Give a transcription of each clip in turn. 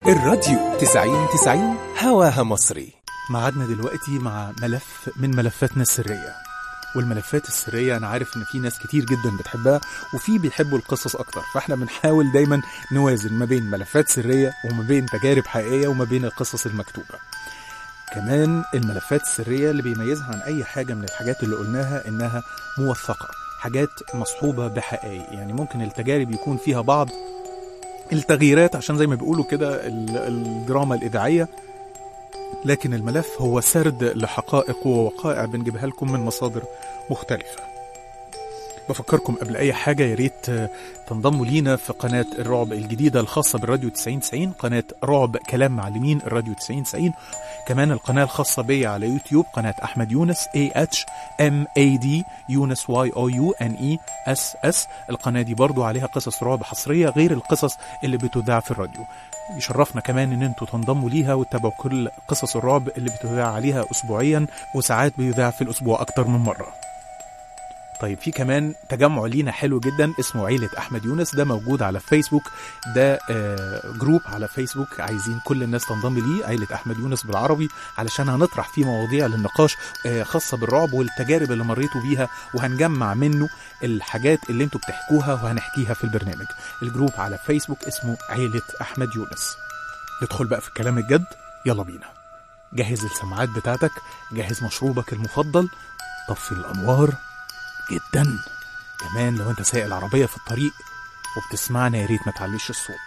الراديو 90 هواها مصري. معادنا دلوقتي مع ملف من ملفاتنا السرية. والملفات السرية أنا عارف إن في ناس كتير جدا بتحبها وفي بيحبوا القصص أكتر، فإحنا بنحاول دايما نوازن ما بين ملفات سرية وما بين تجارب حقيقية وما بين القصص المكتوبة. كمان الملفات السرية اللي بيميزها عن أي حاجة من الحاجات اللي قلناها إنها موثقة، حاجات مصحوبة بحقائق، يعني ممكن التجارب يكون فيها بعض التغييرات عشان زي ما بيقولوا كده الدراما الإذاعية، لكن الملف هو سرد لحقائق ووقائع بنجيبها لكم من مصادر مختلفة. بفكركم قبل أي حاجة يا ريت تنضموا لينا في قناة الرعب الجديدة الخاصة بالراديو 90 قناة رعب كلام معلمين الراديو 90. كمان القناة الخاصة بي على يوتيوب قناة أحمد يونس AHMAD يونس YOUNESS. القناة دي برضو عليها قصص رعب حصرية غير القصص اللي بتذاع في الراديو. يشرفنا كمان ان انتوا تنضموا ليها وتتابعوا كل قصص الرعب اللي بتذاع عليها أسبوعيا، وساعات بيذاع في الأسبوع أكتر من مرة. طيب في كمان تجمع لينا حلو جدا اسمه عيلة أحمد يونس، ده موجود على فيسبوك، ده جروب على فيسبوك عايزين كل الناس تنضم ليه، عيلة أحمد يونس بالعربي، علشان هنطرح فيه مواضيع للنقاش خاصة بالرعب والتجارب اللي مريتوا بيها، وهنجمع منه الحاجات اللي انتوا بتحكوها وهنحكيها في البرنامج. الجروب على فيسبوك اسمه عيلة أحمد يونس. ندخل بقى في الكلام الجد، يلا بينا. جهز السماعات بتاعتك، جهز مشروبك المفضل، طفي الأنوار جدا. كمان لو انت سايق العربية في الطريق وبتسمعنا يا ريت ما تعليش الصوت.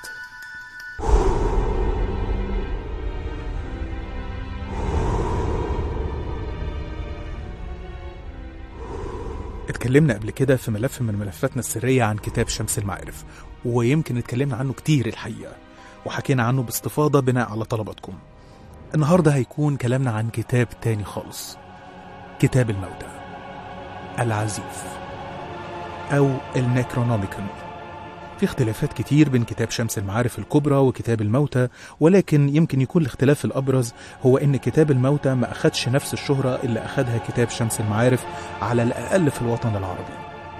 اتكلمنا قبل كده في ملف من ملفاتنا السرية عن كتاب شمس المعارف، ويمكن اتكلمنا عنه كتير الحقيقة، وحكينا عنه باستفاضة بناء على طلباتكم. النهاردة هيكون كلامنا عن كتاب تاني خالص، كتاب الموتى العزيف أو النيكرونوميكون. في اختلافات كتير بين كتاب شمس المعارف الكبرى وكتاب الموتى، ولكن يمكن يكون الاختلاف الأبرز هو إن كتاب الموتى ما أخدش نفس الشهرة اللي أخدها كتاب شمس المعارف على الأقل في الوطن العربي.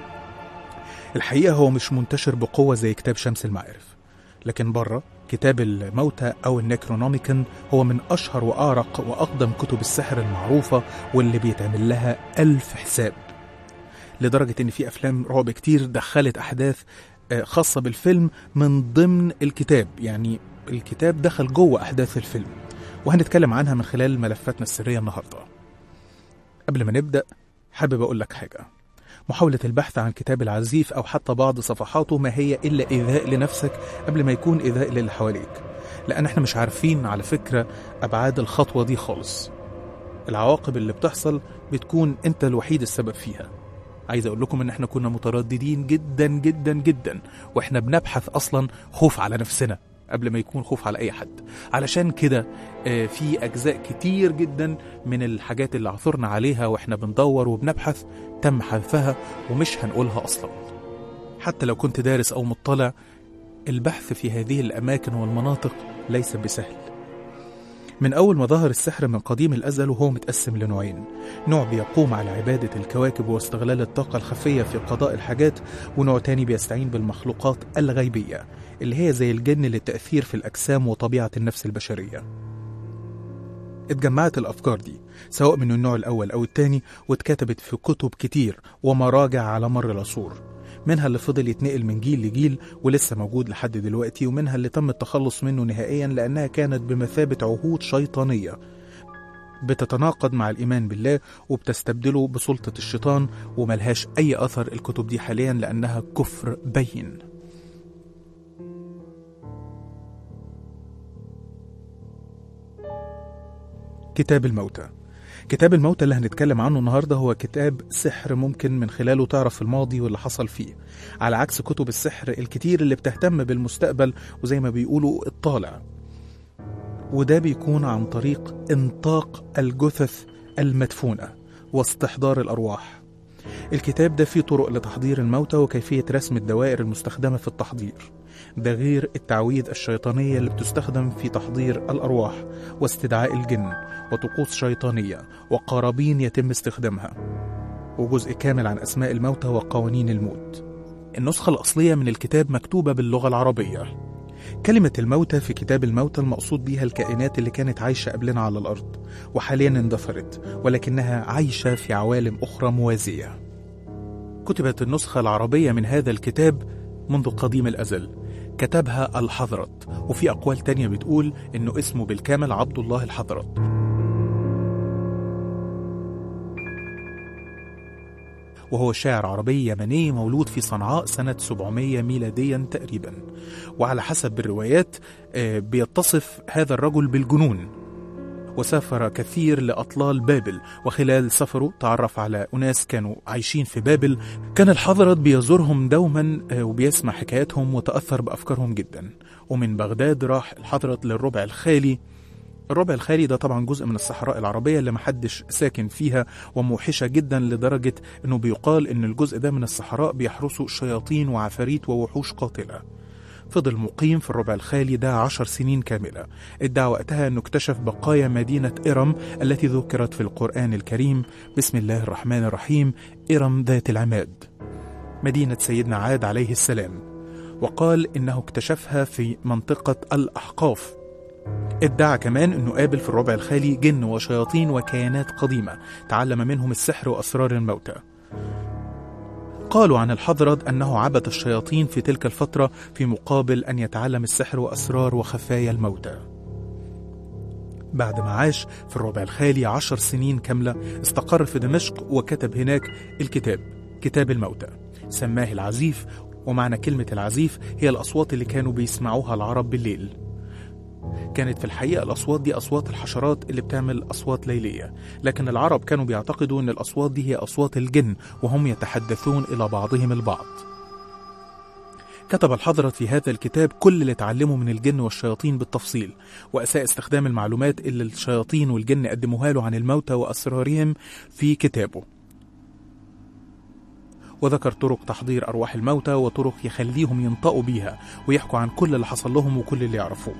الحقيقة هو مش منتشر بقوة زي كتاب شمس المعارف، لكن بره كتاب الموتى أو النيكرونوميكون هو من أشهر وأعرق وأقدم كتب السحر المعروفة، واللي بيتعمل لها 1000 حساب، لدرجة إن في أفلام رعب كتير دخلت أحداث خاصة بالفيلم من ضمن الكتاب، يعني الكتاب دخل جوه أحداث الفيلم، وهنتكلم عنها من خلال ملفاتنا السرية النهاردة. قبل ما نبدأ حابب أقول لك حاجة، محاولة البحث عن كتاب العزيف أو حتى بعض صفحاته ما هي إلا إيذاء لنفسك قبل ما يكون إيذاء للي حواليك، لأن احنا مش عارفين على فكرة أبعاد الخطوة دي خالص. العواقب اللي بتحصل بتكون أنت الوحيد السبب فيها. عايز أقول لكم إن احنا كنا مترددين جدا جدا جدا واحنا بنبحث أصلا خوف على نفسنا قبل ما يكون خوف على أي حد. علشان كده في أجزاء كتير جدا من الحاجات اللي عثرنا عليها واحنا بندور وبنبحث تم حذفها ومش هنقولها أصلا. حتى لو كنت دارس أو مطلع، البحث في هذه الأماكن والمناطق ليس بسهل. من أول ما ظهر السحر من قديم الأزل وهو متقسم لنوعين، نوع بيقوم على عبادة الكواكب واستغلال الطاقة الخفية في قضاء الحاجات، ونوع تاني بيستعين بالمخلوقات الغيبية اللي هي زي الجن للتأثير في الأجسام وطبيعة النفس البشرية. اتجمعت الأفكار دي سواء من النوع الأول أو التاني واتكتبت في كتب كتير ومراجع على مر العصور، منها اللي فضل يتنقل من جيل لجيل ولسه موجود لحد دلوقتي، ومنها اللي تم التخلص منه نهائيا لأنها كانت بمثابة عهود شيطانية بتتناقض مع الإيمان بالله وبتستبدله بسلطة الشيطان، وملهاش أي أثر الكتب دي حاليا لأنها كفر بين. كتاب الموتى. كتاب الموتى اللي هنتكلم عنه النهاردة هو كتاب سحر ممكن من خلاله تعرف الماضي واللي حصل فيه، على عكس كتب السحر الكتير اللي بتهتم بالمستقبل وزي ما بيقولوا الطالع، وده بيكون عن طريق انطاق الجثث المدفونة واستحضار الأرواح. الكتاب ده فيه طرق لتحضير الموتى وكيفية رسم الدوائر المستخدمة في التحضير، ده غير التعويذ الشيطانية اللي بتستخدم في تحضير الأرواح واستدعاء الجن وطقوس شيطانية وقرابين يتم استخدامها، وجزء كامل عن أسماء الموتى وقوانين الموت. النسخة الأصلية من الكتاب مكتوبة باللغة العربية، كلمة الموتى في كتاب الموتى المقصود بها الكائنات اللي كانت عايشة قبلنا على الأرض وحاليا اندثرت، ولكنها عايشة في عوالم أخرى موازية. كتبت النسخة العربية من هذا الكتاب منذ قديم الأزل، كتبها الحضرت، وفي أقوال تانية بتقول إنه اسمه بالكامل عبد الله الحضرت. وهو شاعر عربي يمني مولود في صنعاء سنة 700 ميلاديا تقريبا، وعلى حسب الروايات بيتصف هذا الرجل بالجنون، وسافر كثير لأطلال بابل، وخلال سفره تعرف على أناس كانوا عايشين في بابل. كان الحضرت بيزورهم دوما وبيسمع حكاياتهم وتأثر بأفكارهم جدا. ومن بغداد راح الحضرت للربع الخالي. الربع الخالي ده طبعا جزء من الصحراء العربية اللي محدش ساكن فيها، وموحشة جدا لدرجة انه بيقال ان الجزء ده من الصحراء بيحرسه شياطين وعفاريت ووحوش قاتلة. فضل مقيم في الربع الخالي ده 10 سنين كاملة. ادعى وقتها انه اكتشف بقايا مدينة إرم التي ذكرت في القرآن الكريم. بسم الله الرحمن الرحيم: إرم ذات العماد، مدينة سيدنا عاد عليه السلام. وقال انه اكتشفها في منطقة الأحقاف. ادعى كمان انه قابل في الربع الخالي جن وشياطين وكيانات قديمة تعلم منهم السحر وأسرار الموتى. قالوا عن الحضرت أنه عبد الشياطين في تلك الفترة في مقابل أن يتعلم السحر وأسرار وخفايا الموتى. بعد ما عاش في الربع الخالي 10 سنين كاملة استقر في دمشق وكتب هناك الكتاب، كتاب الموتى. سماه العزيف، ومعنى كلمة العزيف هي الأصوات اللي كانوا بيسمعوها العرب بالليل. كانت في الحقيقة الأصوات دي أصوات الحشرات اللي بتعمل أصوات ليلية، لكن العرب كانوا بيعتقدوا أن الأصوات دي هي أصوات الجن وهم يتحدثون إلى بعضهم البعض. كتب الحضرت في هذا الكتاب كل اللي اتعلمه من الجن والشياطين بالتفصيل، وأساء استخدام المعلومات اللي الشياطين والجن قدموها له عن الموتى وأسرارهم في كتابه. وذكر طرق تحضير أرواح الموتى وطرق يخليهم ينطقوا بيها ويحكوا عن كل اللي حصل لهم وكل اللي يعرفوه.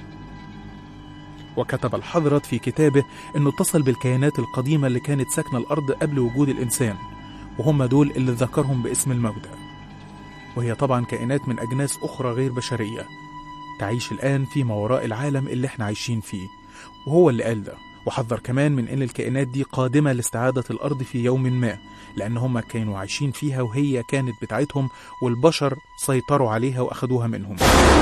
وكتب الحضرت في كتابه أنه اتصل بالكيانات القديمة اللي كانت ساكنة الأرض قبل وجود الإنسان، وهم دول اللي ذكرهم باسم الموتى، وهي طبعا كائنات من أجناس أخرى غير بشرية تعيش الآن في ما وراء العالم اللي احنا عايشين فيه. وهو اللي قال ده، وحذر كمان من أن الكائنات دي قادمة لاستعادة الأرض في يوم ما، لأن هم كانوا عايشين فيها وهي كانت بتاعتهم، والبشر سيطروا عليها وأخدوها منهم.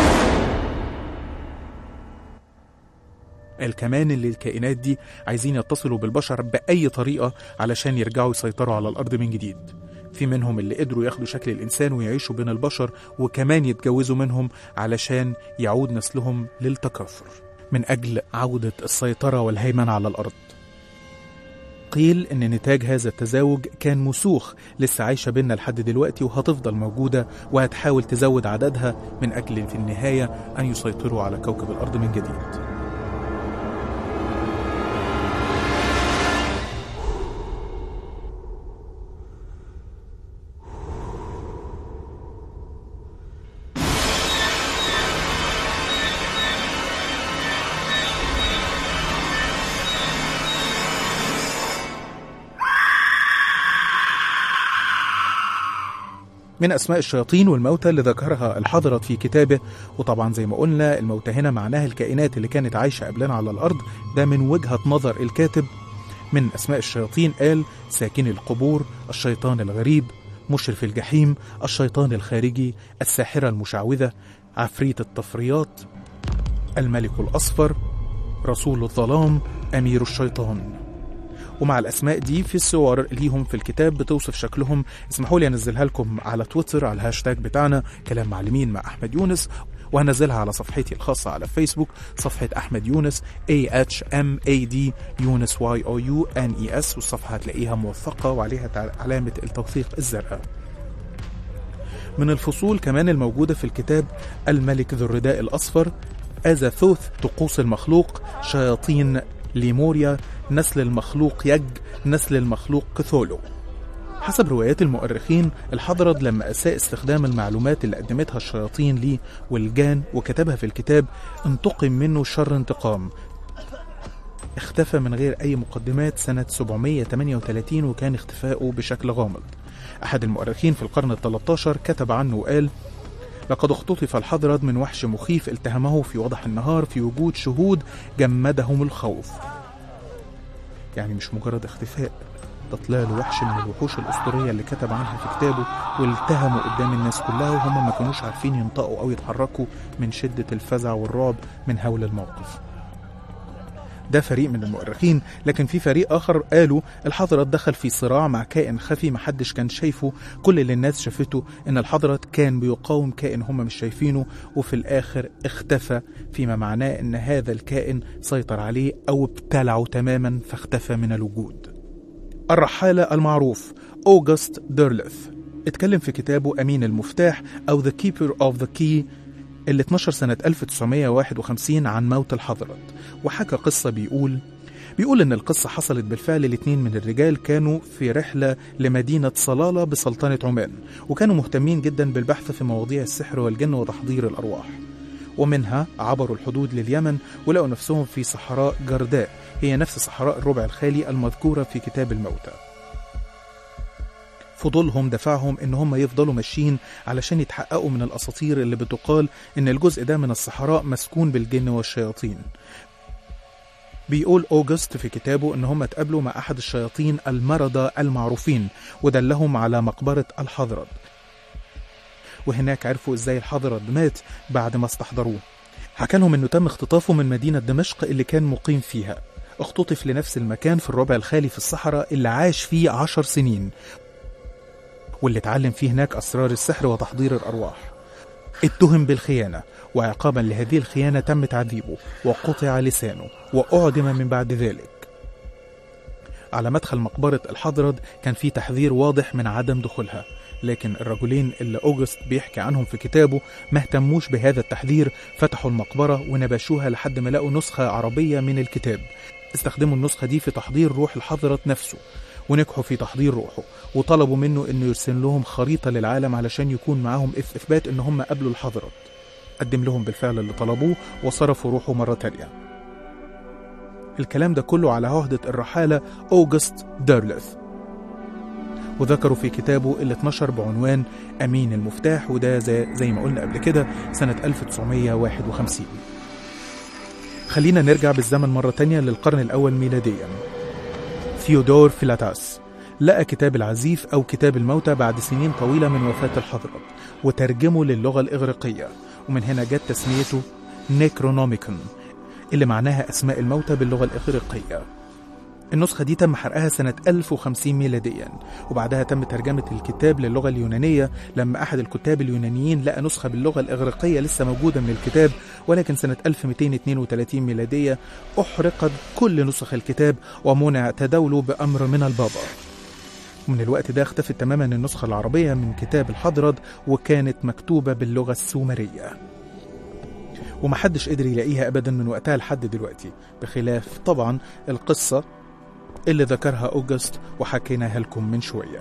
قال كمان اللي الكائنات دي عايزين يتصلوا بالبشر بأي طريقة علشان يرجعوا يسيطروا على الأرض من جديد. في منهم اللي قدروا ياخدوا شكل الإنسان ويعيشوا بين البشر، وكمان يتجوزوا منهم علشان يعود نسلهم للتكاثر من أجل عودة السيطرة والهيمنة على الأرض. قيل إن نتاج هذا التزاوج كان مسوخ لسه عايشة بينا لحد دلوقتي، وهتفضل موجودة وهتحاول تزود عددها من أجل في النهاية أن يسيطروا على كوكب الأرض من جديد. من أسماء الشياطين والموتى اللي ذكرها الحضرت في كتابه، وطبعا زي ما قلنا الموتى هنا معناها الكائنات اللي كانت عايشة قبلنا على الأرض، ده من وجهة نظر الكاتب. من أسماء الشياطين قال: ساكن القبور، الشيطان الغريب، مشرف الجحيم، الشيطان الخارجي، الساحرة المشعوذة، عفريت الطفريات، الملك الأصفر، رسول الظلام، أمير الشيطان. ومع الأسماء دي في الصور ليهم في الكتاب بتوصف شكلهم. اسمحوا لي أنزلها لكم على تويتر على الهاشتاج بتاعنا كلام معلمين مع أحمد يونس، وهنزلها على صفحتي الخاصة على فيسبوك، صفحة أحمد يونس AHMAD يونس YOUNES، والصفحة هتلاقيها موثقة وعليها علامة التوثيق الزرقاء. من الفصول كمان الموجودة في الكتاب: الملك ذو الرداء الأصفر، أزاثوث طقوس المخلوق، شياطين ليموريا، نسل المخلوق يج، نسل المخلوق كثولو. حسب روايات المؤرخين الحضرت لما أساء استخدام المعلومات اللي قدمتها الشياطين ليه والجان وكتبها في الكتاب انتقم منه شر انتقام. اختفى من غير أي مقدمات سنة 738 وكان اختفاؤه بشكل غامض. أحد المؤرخين في القرن ال13 كتب عنه وقال: لقد اختطف الحضرد من وحش مخيف التهمه في وضح النهار في وجود شهود جمدهم الخوف. يعني مش مجرد اختفاء، ده طلع له وحش من الوحوش الأسطورية اللي كتب عنها في كتابه والتهموا قدام الناس كلها، وهم ما كانوش عارفين ينطقوا أو يتحركوا من شدة الفزع والرعب من هول الموقف. ده فريق من المؤرخين، لكن في فريق آخر قالوا الحضرد دخل في صراع مع كائن خفي محدش كان شايفه. كل اللي الناس شافته إن الحضرد كان بيقاوم كائن هم مش شايفينه، وفي الآخر اختفى، فيما معناه إن هذا الكائن سيطر عليه أو ابتلعه تماما فاختفى من الوجود. الرحالة المعروف أوغست ديرلث اتكلم في كتابه أمين المفتاح أو The Keeper of the Key اللي اتنشر سنة 1951 عن موت الحضرد، وحكى قصة بيقول إن القصة حصلت بالفعل ل2 من الرجال كانوا في رحلة لمدينة صلالة بسلطنة عمان، وكانوا مهتمين جدا بالبحث في مواضيع السحر والجن وتحضير الأرواح. ومنها عبروا الحدود لليمن ولقوا نفسهم في صحراء جرداء، هي نفس صحراء الربع الخالي المذكورة في كتاب الموتى. فضولهم دفعهم إن هم يفضلوا ماشيين علشان يتحققوا من الأساطير اللي بتقال إن الجزء ده من الصحراء مسكون بالجن والشياطين. بيقول أوغست في كتابه إن هم اتقابلوا مع أحد الشياطين المرضى المعروفين ودلهم على مقبرة الحضرد، وهناك عرفوا إزاي الحضرد مات بعد ما استحضروه. حكى لهم إنه تم اختطافه من مدينة دمشق اللي كان مقيم فيها، اختطف لنفس المكان في الربع الخالي في الصحراء اللي عاش فيه 10 سنين، واللي اتعلم فيه هناك أسرار السحر وتحضير الأرواح. اتهم بالخيانة، وعقابا لهذه الخيانة تم تعذيبه وقطع لسانه وأعدم من بعد ذلك. على مدخل مقبرة الحضرد كان في تحذير واضح من عدم دخولها، لكن الرجلين اللي أوغست بيحكي عنهم في كتابه ما اهتموش بهذا التحذير، فتحوا المقبرة ونبشوها لحد ما لقوا نسخة عربية من الكتاب. استخدموا النسخة دي في تحضير روح الحضرد نفسه، ونجحوا في تحضير روحه، وطلبوا منه انه يرسل لهم خريطة للعالم علشان يكون معاهم إثبات ان هم قابلوا الحضرد. قدم لهم بالفعل اللي طلبوه وصرفوا روحه مرة تانية. الكلام ده كله على عهدة الرحالة أوغست ديرلث، وذكروا في كتابه اللي اتنشر بعنوان أمين المفتاح، وده زي ما قلنا قبل كده سنة 1951. خلينا نرجع بالزمن مرة تانية للقرن الأول ميلاديا. ثيودور فيلاتاس لقى كتاب العزيف أو كتاب الموتى بعد سنين طويلة من وفاة الحضرد، وترجمه للغة الإغريقية، ومن هنا جت تسميته نيكرونوميكون اللي معناها أسماء الموتى باللغة الإغريقية. النسخة دي تم حرقها سنة 1050 ميلاديا، وبعدها تم ترجمة الكتاب للغة اليونانية لما أحد الكتاب اليونانيين لقى نسخة باللغة الإغريقية لسه موجودة من الكتاب، ولكن سنة 1232 ميلادية أحرقت كل نسخ الكتاب ومنع تداوله بأمر من البابا. من الوقت ده اختفت تماما النسخة العربية من كتاب الحضرد، وكانت مكتوبة باللغة السومرية، ومحدش قدر يلاقيها أبدا من وقتها لحد دلوقتي، بخلاف طبعا القصة اللي ذكرها أوغست وحكيناها لكم من شوية.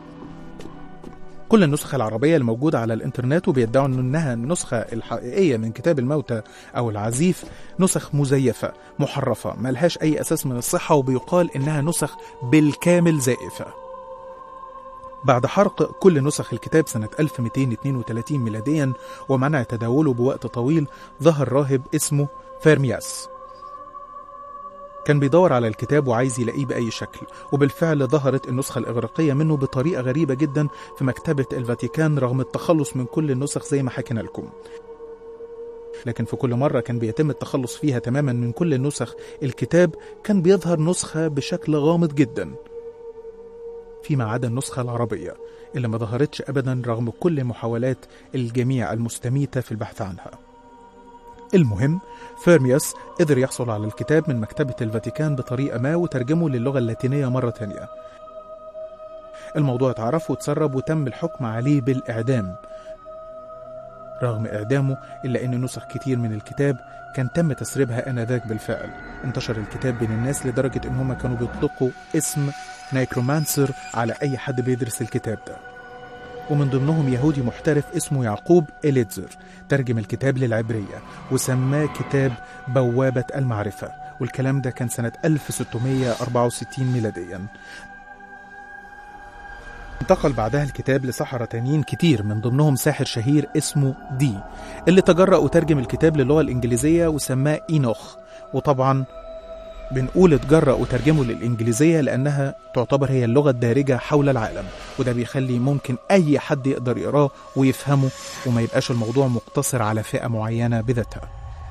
كل النسخ العربية الموجودة على الإنترنت وبيدعوا أنها النسخة الحقيقية من كتاب الموتى أو العزيف نسخ مزيفة محرفة ملهاش أي أساس من الصحة، وبيقال أنها نسخ بالكامل زائفة. بعد حرق كل نسخ الكتاب سنة 1232 ميلاديا ومنع تداوله بوقت طويل، ظهر راهب اسمه فيرمياس كان بيدور على الكتاب وعايز يلاقيه بأي شكل، وبالفعل ظهرت النسخة الإغريقية منه بطريقة غريبة جدا في مكتبة الفاتيكان رغم التخلص من كل النسخ زي ما حكينا لكم. لكن في كل مرة كان بيتم التخلص فيها تماما من كل النسخ الكتاب كان بيظهر نسخة بشكل غامض جدا، فيما عدا النسخة العربية اللي ما ظهرتش أبدا رغم كل محاولات الجميع المستميتة في البحث عنها. المهم فيرمياس قدر يحصل على الكتاب من مكتبة الفاتيكان بطريقة ما وترجمه للغة اللاتينية مرة تانية. الموضوع اتعرف وتسرب وتم الحكم عليه بالإعدام. رغم إعدامه إلا أن نسخ كتير من الكتاب كان تم تسريبها آنذاك بالفعل. انتشر الكتاب بين الناس لدرجة أنهم كانوا بيطلقوا اسم نيكرومانسر على أي حد بيدرس الكتاب ده، ومن ضمنهم يهودي محترف اسمه يعقوب إليتزر ترجم الكتاب للعبرية وسماه كتاب بوابة المعرفة، والكلام ده كان سنة 1664 ميلاديا. انتقل بعدها الكتاب لسحرة تانيين كتير، من ضمنهم ساحر شهير اسمه دي، اللي تجرأ وترجم الكتاب للغة الإنجليزية وسماه إينوخ. وطبعا بنقول اتجرأ وترجمه للإنجليزية لأنها تعتبر هي اللغة الدارجة حول العالم، وده بيخلي ممكن أي حد يقدر يقراه ويفهمه، وما يبقاش الموضوع مقتصر على فئة معينة بذاتها.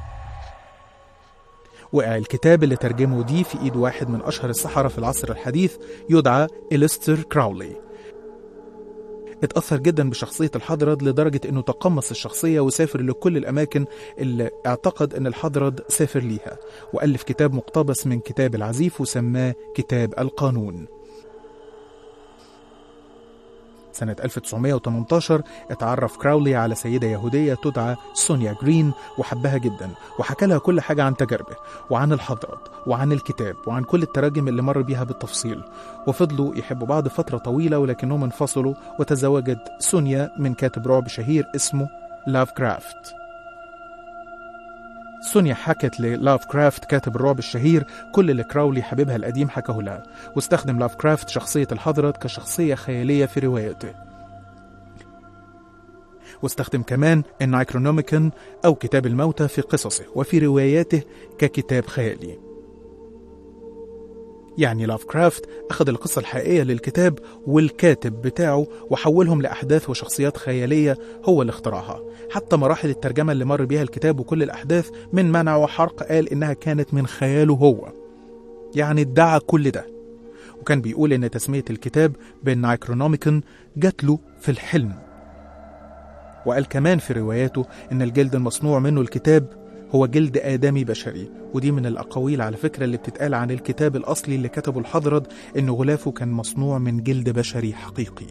وقع الكتاب اللي ترجمه دي في إيد واحد من أشهر السحرة في العصر الحديث يدعى إليستر كراولي. اتأثر جدا بشخصية الحضرد لدرجة انه تقمص الشخصية وسافر لكل الأماكن اللي اعتقد ان الحضرد سافر ليها، وألف كتاب مقتبس من كتاب العزيف وسماه كتاب القانون. سنة 1918 اتعرف كراولي على سيدة يهودية تدعى سونيا جرين وحبها جدا، وحكى لها كل حاجة عن تجاربه وعن الحضرد وعن الكتاب وعن كل التراجم اللي مر بيها بالتفصيل. وفضلوا يحبوا بعض فترة طويلة، ولكنهم انفصلوا، وتزوجت سونيا من كاتب رعب شهير اسمه لافكرافت. سونيا حكت للافكرافت كاتب الرعب الشهير كل اللي كراولي حبيبها القديم حكاه لها، واستخدم لافكرافت شخصية الحضرد كشخصية خيالية في روايته، واستخدم كمان النايكرونوميكون أو كتاب الموتى في قصصه وفي رواياته ككتاب خيالي. يعني لافكرافت أخذ القصة الحقيقية للكتاب والكاتب بتاعه وحولهم لأحداث وشخصيات خيالية هو اللي اخترعها. حتى مراحل الترجمة اللي مر بيها الكتاب وكل الأحداث من منع وحرق قال إنها كانت من خياله هو، يعني ادعى كل ده. وكان بيقول إن تسمية الكتاب بالنايكرونوميكون جات له في الحلم. وقال كمان في رواياته إن الجلد المصنوع منه الكتاب هو جلد آدمي بشري، ودي من الأقاويل على فكرة اللي بتتقال عن الكتاب الأصلي اللي كتبه الحضرد إن غلافه كان مصنوع من جلد بشري حقيقي.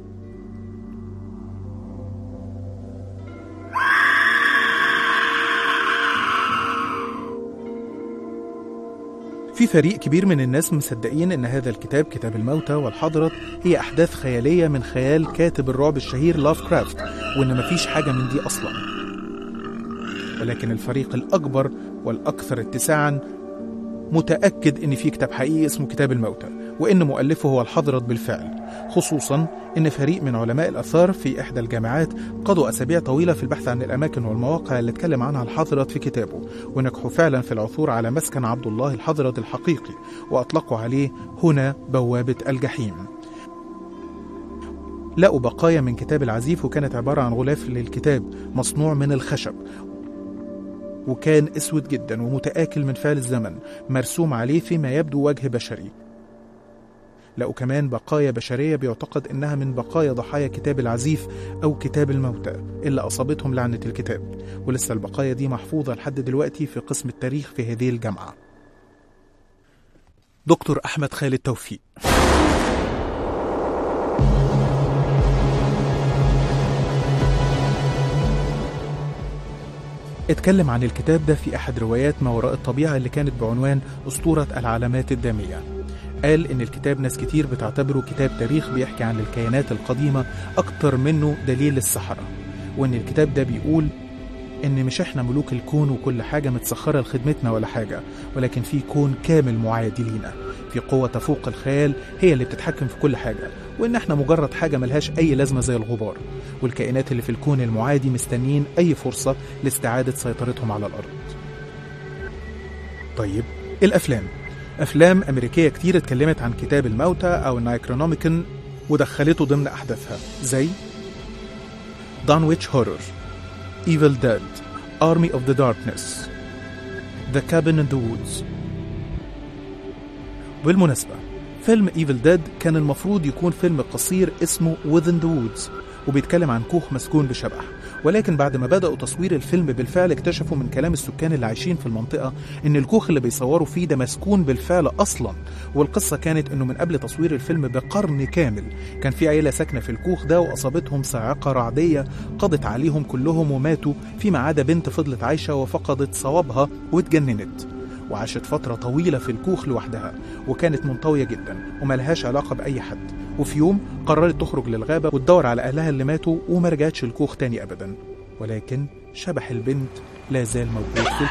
في فريق كبير من الناس مصدقين إن هذا الكتاب كتاب الموتى والحضرد هي أحداث خيالية من خيال كاتب الرعب الشهير لافكرافت، وإن مفيش حاجة من دي أصلاً. ولكن الفريق الأكبر والأكثر اتساعاً متأكد إن في كتاب حقيقي اسمه كتاب الموتى، وإن مؤلفه هو الحضرد بالفعل، خصوصاً إن فريق من علماء الآثار في إحدى الجامعات قضوا أسابيع طويلة في البحث عن الأماكن والمواقع اللي اتكلم عنها الحضرد في كتابه، ونجحوا فعلاً في العثور على مسكن عبد الله الحضرد الحقيقي، وأطلقوا عليه هنا بوابة الجحيم. لقوا بقايا من كتاب العزيف، وكانت عبارة عن غلاف للكتاب مصنوع من الخشب، وكان أسود جدا ومتآكل من فعل الزمن، مرسوم عليه فيما يبدو وجه بشري. لقوا كمان بقايا بشرية بيعتقد إنها من بقايا ضحايا كتاب العزيف أو كتاب الموتى اللي أصابتهم لعنة الكتاب، ولسه البقايا دي محفوظة لحد دلوقتي في قسم التاريخ في هذه الجامعة. دكتور أحمد خالد توفيق اتكلم عن الكتاب ده في أحد روايات ما وراء الطبيعة اللي كانت بعنوان أسطورة العلامات الدامية. قال إن الكتاب ناس كتير بتعتبره كتاب تاريخ بيحكي عن الكيانات القديمة أكتر منه دليل السحرة، وإن الكتاب ده بيقول إن مش إحنا ملوك الكون وكل حاجة متسخرة لخدمتنا ولا حاجة، ولكن في كون كامل معادي لينا، في قوة تفوق الخيال هي اللي بتتحكم في كل حاجة، وإن إحنا مجرد حاجة ملهاش أي لازمة زي الغبار، والكائنات اللي في الكون المعادي مستنيين أي فرصة لاستعادة سيطرتهم على الأرض. طيب الأفلام، أفلام أمريكية كتير اتكلمت عن كتاب الموتى أو النايكرونوميكون ودخلته ضمن أحداثها، زي دانويتش هورر، Evil Dead, Army of the Darkness, The Cabin in the Woods. بالمناسبة فيلم Evil Dead كان المفروض يكون فيلم قصير اسمه Within the Woods، وبيتكلم عن كوخ مسكون بشبح، ولكن بعد ما بدأوا تصوير الفيلم بالفعل اكتشفوا من كلام السكان اللي عايشين في المنطقة ان الكوخ اللي بيصوروا فيه ده مسكون بالفعل اصلا. والقصة كانت انه من قبل تصوير الفيلم بقرن كامل كان في عيلة ساكنة في الكوخ ده، واصابتهم صاعقة رعدية قضت عليهم كلهم وماتوا، فيما عدا بنت فضلت عايشة وفقدت صوابها واتجننت، وعاشت فترة طويلة في الكوخ لوحدها، وكانت منطوية جدا وملهاش علاقة بأي حد. وفي يوم قررت تخرج للغابة وتدور على أهلها اللي ماتوا، وما رجعتش الكوخ تاني أبدا، ولكن شبح البنت لا زال موجود في الكوخ.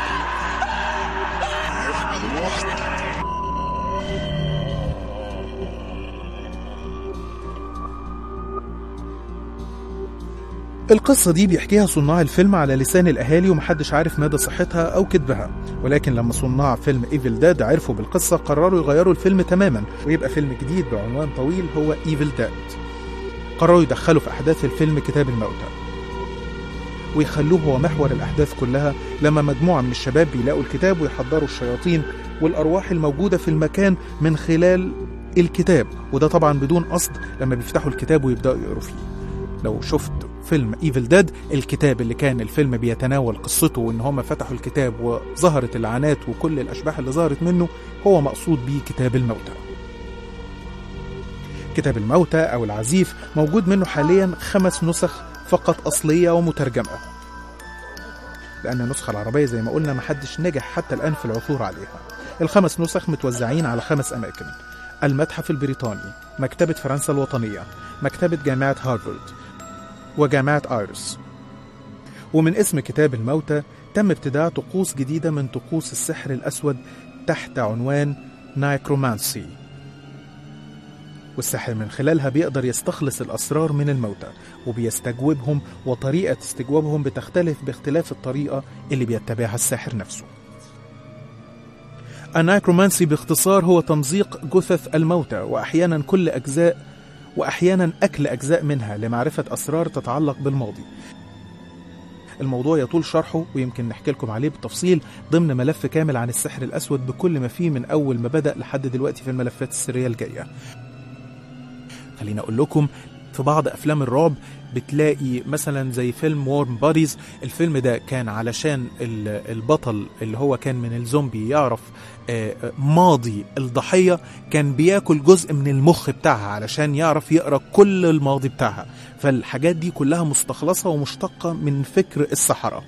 القصة دي بيحكيها صناع الفيلم على لسان الأهالي ومحدش عارف مدى صحتها أو كذبها، ولكن لما صناع فيلم ايفل داد عرفوا بالقصة قرروا يغيروا الفيلم تماما ويبقى فيلم جديد بعنوان طويل هو ايفل داد. قرروا يدخلوا في أحداث الفيلم كتاب الموتى ويخلوه هو محور الأحداث كلها، لما مجموعة من الشباب بيلاقوا الكتاب ويحضروا الشياطين والأرواح الموجودة في المكان من خلال الكتاب، وده طبعا بدون قصد لما بيفتحوا الكتاب ويبدأوا يقروا فيه. لو شفت فيلم ايفل داد، الكتاب اللي كان الفيلم بيتناول قصته وان هم فتحوا الكتاب وظهرت اللعنات وكل الأشباح اللي ظهرت منه، هو مقصود بيه كتاب الموتى. كتاب الموتى أو العزيف موجود منه حاليا 5 نسخ فقط أصلية ومترجمة، لأن النسخة العربية زي ما قلنا محدش نجح حتى الآن في العثور عليها. ال5 نسخ متوزعين على 5 أماكن: المتحف البريطاني، مكتبة فرنسا الوطنية، مكتبة جامعة هارفارد، وجامعة آيرس. ومن اسم كتاب الموتى تم ابتداع طقوس جديدة من طقوس السحر الأسود تحت عنوان نايكرومانسي، والساحر من خلالها بيقدر يستخلص الأسرار من الموتى وبيستجوبهم، وطريقة استجوابهم بتختلف باختلاف الطريقة اللي بيتبعها الساحر نفسه. النايكرومانسي باختصار هو تمزيق جثث الموتى، وأحيانا كل أجزاء، وأحيانا أكل أجزاء منها لمعرفة أسرار تتعلق بالماضي. الموضوع يطول شرحه ويمكن نحكي لكم عليه بالتفصيل ضمن ملف كامل عن السحر الأسود بكل ما فيه من أول ما بدأ لحد دلوقتي في الملفات السرية الجاية. خلينا أقول لكم، في بعض أفلام الرعب بتلاقي مثلا زي فيلم وورم بوديز، الفيلم ده كان علشان البطل اللي هو كان من الزومبي يعرف ماضي الضحية، كان بياكل جزء من المخ بتاعها علشان يعرف يقرأ كل الماضي بتاعها. فالحاجات دي كلها مستخلصة ومشتقة من فكر السحرة.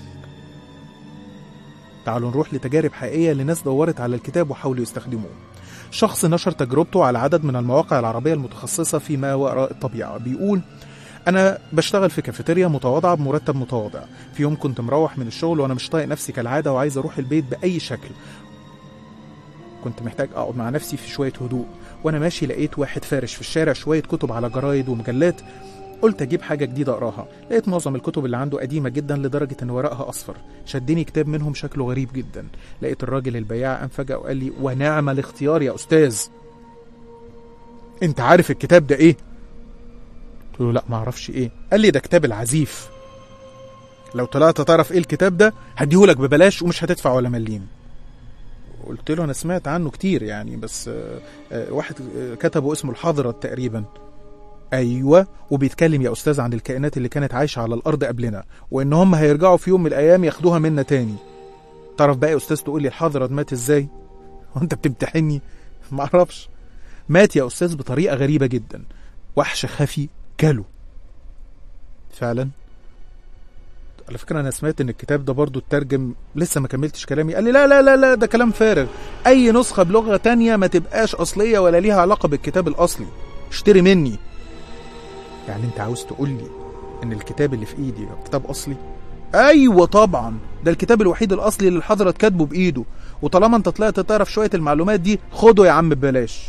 تعالوا نروح لتجارب حقيقية لناس دورت على الكتاب وحاولوا يستخدموه. شخص نشر تجربته على عدد من المواقع العربية المتخصصة فيما وراء الطبيعة. بيقول: أنا بشتغل في كافيتيريا متواضعة بمرتب متواضع. في يوم كنت مروح من الشغل وأنا مش طايق نفسي كالعادة وعايز أروح البيت بأي شكل. كنت محتاج أقعد مع نفسي في شوية هدوء، وأنا ماشي لقيت واحد فارش في الشارع شوية كتب على جرايد ومجلات. قلت أجيب حاجة جديدة أقراها. لقيت معظم الكتب اللي عنده قديمة جدا لدرجة إن ورقها أصفر. شدني كتاب منهم شكله غريب جدا. لقيت الراجل البياع قام فجأة وقال لي: ونعم الاختيار يا أستاذ، أنت عارف الكتاب ده إيه؟ قلت له: لا معرفش إيه. قال لي: ده كتاب العزيف، لو طلعت تعرف إيه الكتاب ده هديهولك ببلاش ومش هتدفع ولا مليم. قلت له: أنا سمعت عنه كتير يعني، بس واحد كتبه اسمه الحضرة تقريبا. أيوة، وبيتكلم يا أستاذ عن الكائنات اللي كانت عايشة على الأرض قبلنا، وإن هم هيرجعوا في يوم من الأيام ياخدوها منا تاني. تعرف بقى يا أستاذ تقول لي الحضرة مات إزاي؟ وأنت بتمتحني؟ معرفش. مات يا أستاذ بطريقة غريبة جدا، وحش خفي كله فعلا. على فكرة أنا سمعت إن الكتاب ده برضو اترجم، لسه ما كملتش كلامي. قال لي: لا لا لا لا، ده كلام فارغ، أي نسخة بلغة تانية ما تبقاش أصلية ولا ليها علاقة بالكتاب الأصلي، اشتري مني. يعني انت عاوز تقول لي ان الكتاب اللي في ايدي كتاب اصلي؟ ايوه طبعا، ده الكتاب الوحيد الاصلي اللي الحضرة كاتبه بايده، وطالما انت طلعت تعرف شوية المعلومات دي خده يا عم ببلاش.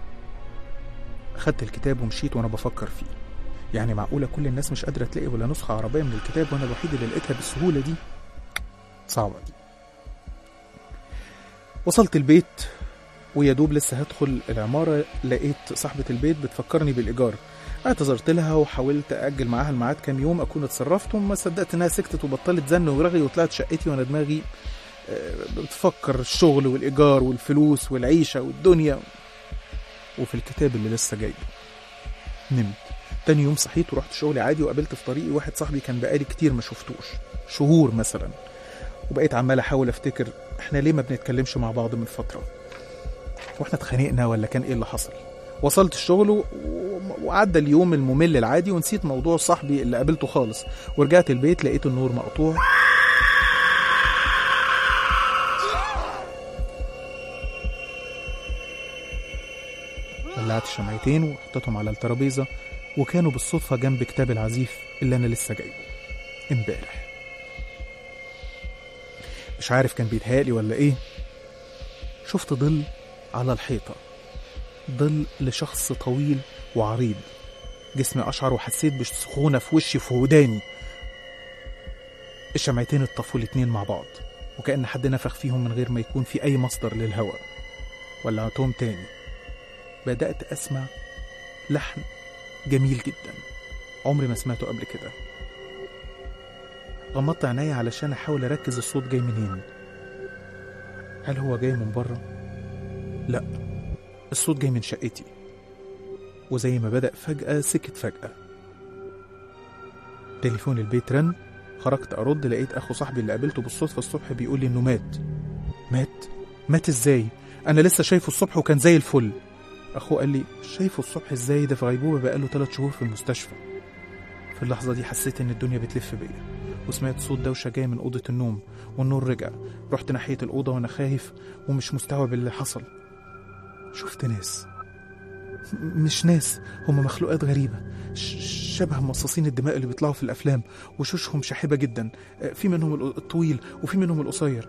خدت الكتاب ومشيت وانا بفكر فيه، يعني معقولة كل الناس مش قادرة تلاقي ولا نسخة عربية من الكتاب وانا الوحيد اللي لقيتها بالسهولة دي؟ صعبة دي. وصلت البيت ويا دوب لسه هدخل العمارة لقيت صاحبة البيت بتفكرني بالإيجار. اعتذرت لها وحاولت أجل معاها الميعاد كام يوم أكون اتصرفت، وما صدقت إنها سكتت وبطلت زن ورغي، وطلعت شقتي وأنا دماغي بتفكر الشغل والإيجار والفلوس والعيشة والدنيا وفي الكتاب اللي لسه جايبه. نمت. تاني يوم صحيت ورحت شغلي عادي، وقابلت في طريقي واحد صاحبي كان بقالي كتير ما شفتوش، شهور مثلا، وبقيت عمال أحاول أفتكر إحنا ليه ما بنتكلمش مع بعض من فترة، واحنا اتخانقنا ولا كان ايه اللي حصل. وصلت الشغل وعدى اليوم الممل العادي ونسيت موضوع صاحبي اللي قابلته خالص، ورجعت البيت لقيت النور مقطوع. ولعت الشمعتين وحطيتهم على الترابيزة، وكانوا بالصدفة جنب كتاب العزيف اللي انا لسه جايبه امبارح. مش عارف كان بيتهيألي ولا ايه، شفت ظل على الحيطة، ظل لشخص طويل وعريض جسمي أشعر وحسيت بسخونة في وشي في وداني. الشمعتين اتطفوا الاتنين مع بعض وكأن حد نفخ فيهم من غير ما يكون في أي مصدر للهواء. ولعتهم تاني. بدأت أسمع لحن جميل جدا عمري ما سمعته قبل كده. غمضت عينيا علشان أحاول أركز الصوت جاي منين. هل هو جاي من بره؟ لا، الصوت جاي من شقتي، وزي ما بدأ فجأة سكت فجأة. تليفون البيت رن، خرجت أرد لقيت أخو صاحبي اللي قابلته بالصدفة الصبح بيقول لي إنه مات إزاي؟ أنا لسه شايفه الصبح وكان زي الفل. أخوه قال لي شايفه الصبح إزاي؟ ده في غيبوبة بقاله 3 شهور في المستشفى. في اللحظة دي حسيت إن الدنيا بتلف بيا، وسمعت صوت دوشة جاي من أوضة النوم والنور رجع. رحت ناحية الأوضة وأنا خايف ومش مستوعب اللي حصل. شفت ناس، مش ناس، هم مخلوقات غريبة شبه مصاصين الدماء اللي بيطلعوا في الأفلام، وشوشهم شاحبة جدا، في منهم الطويل وفي منهم القصير.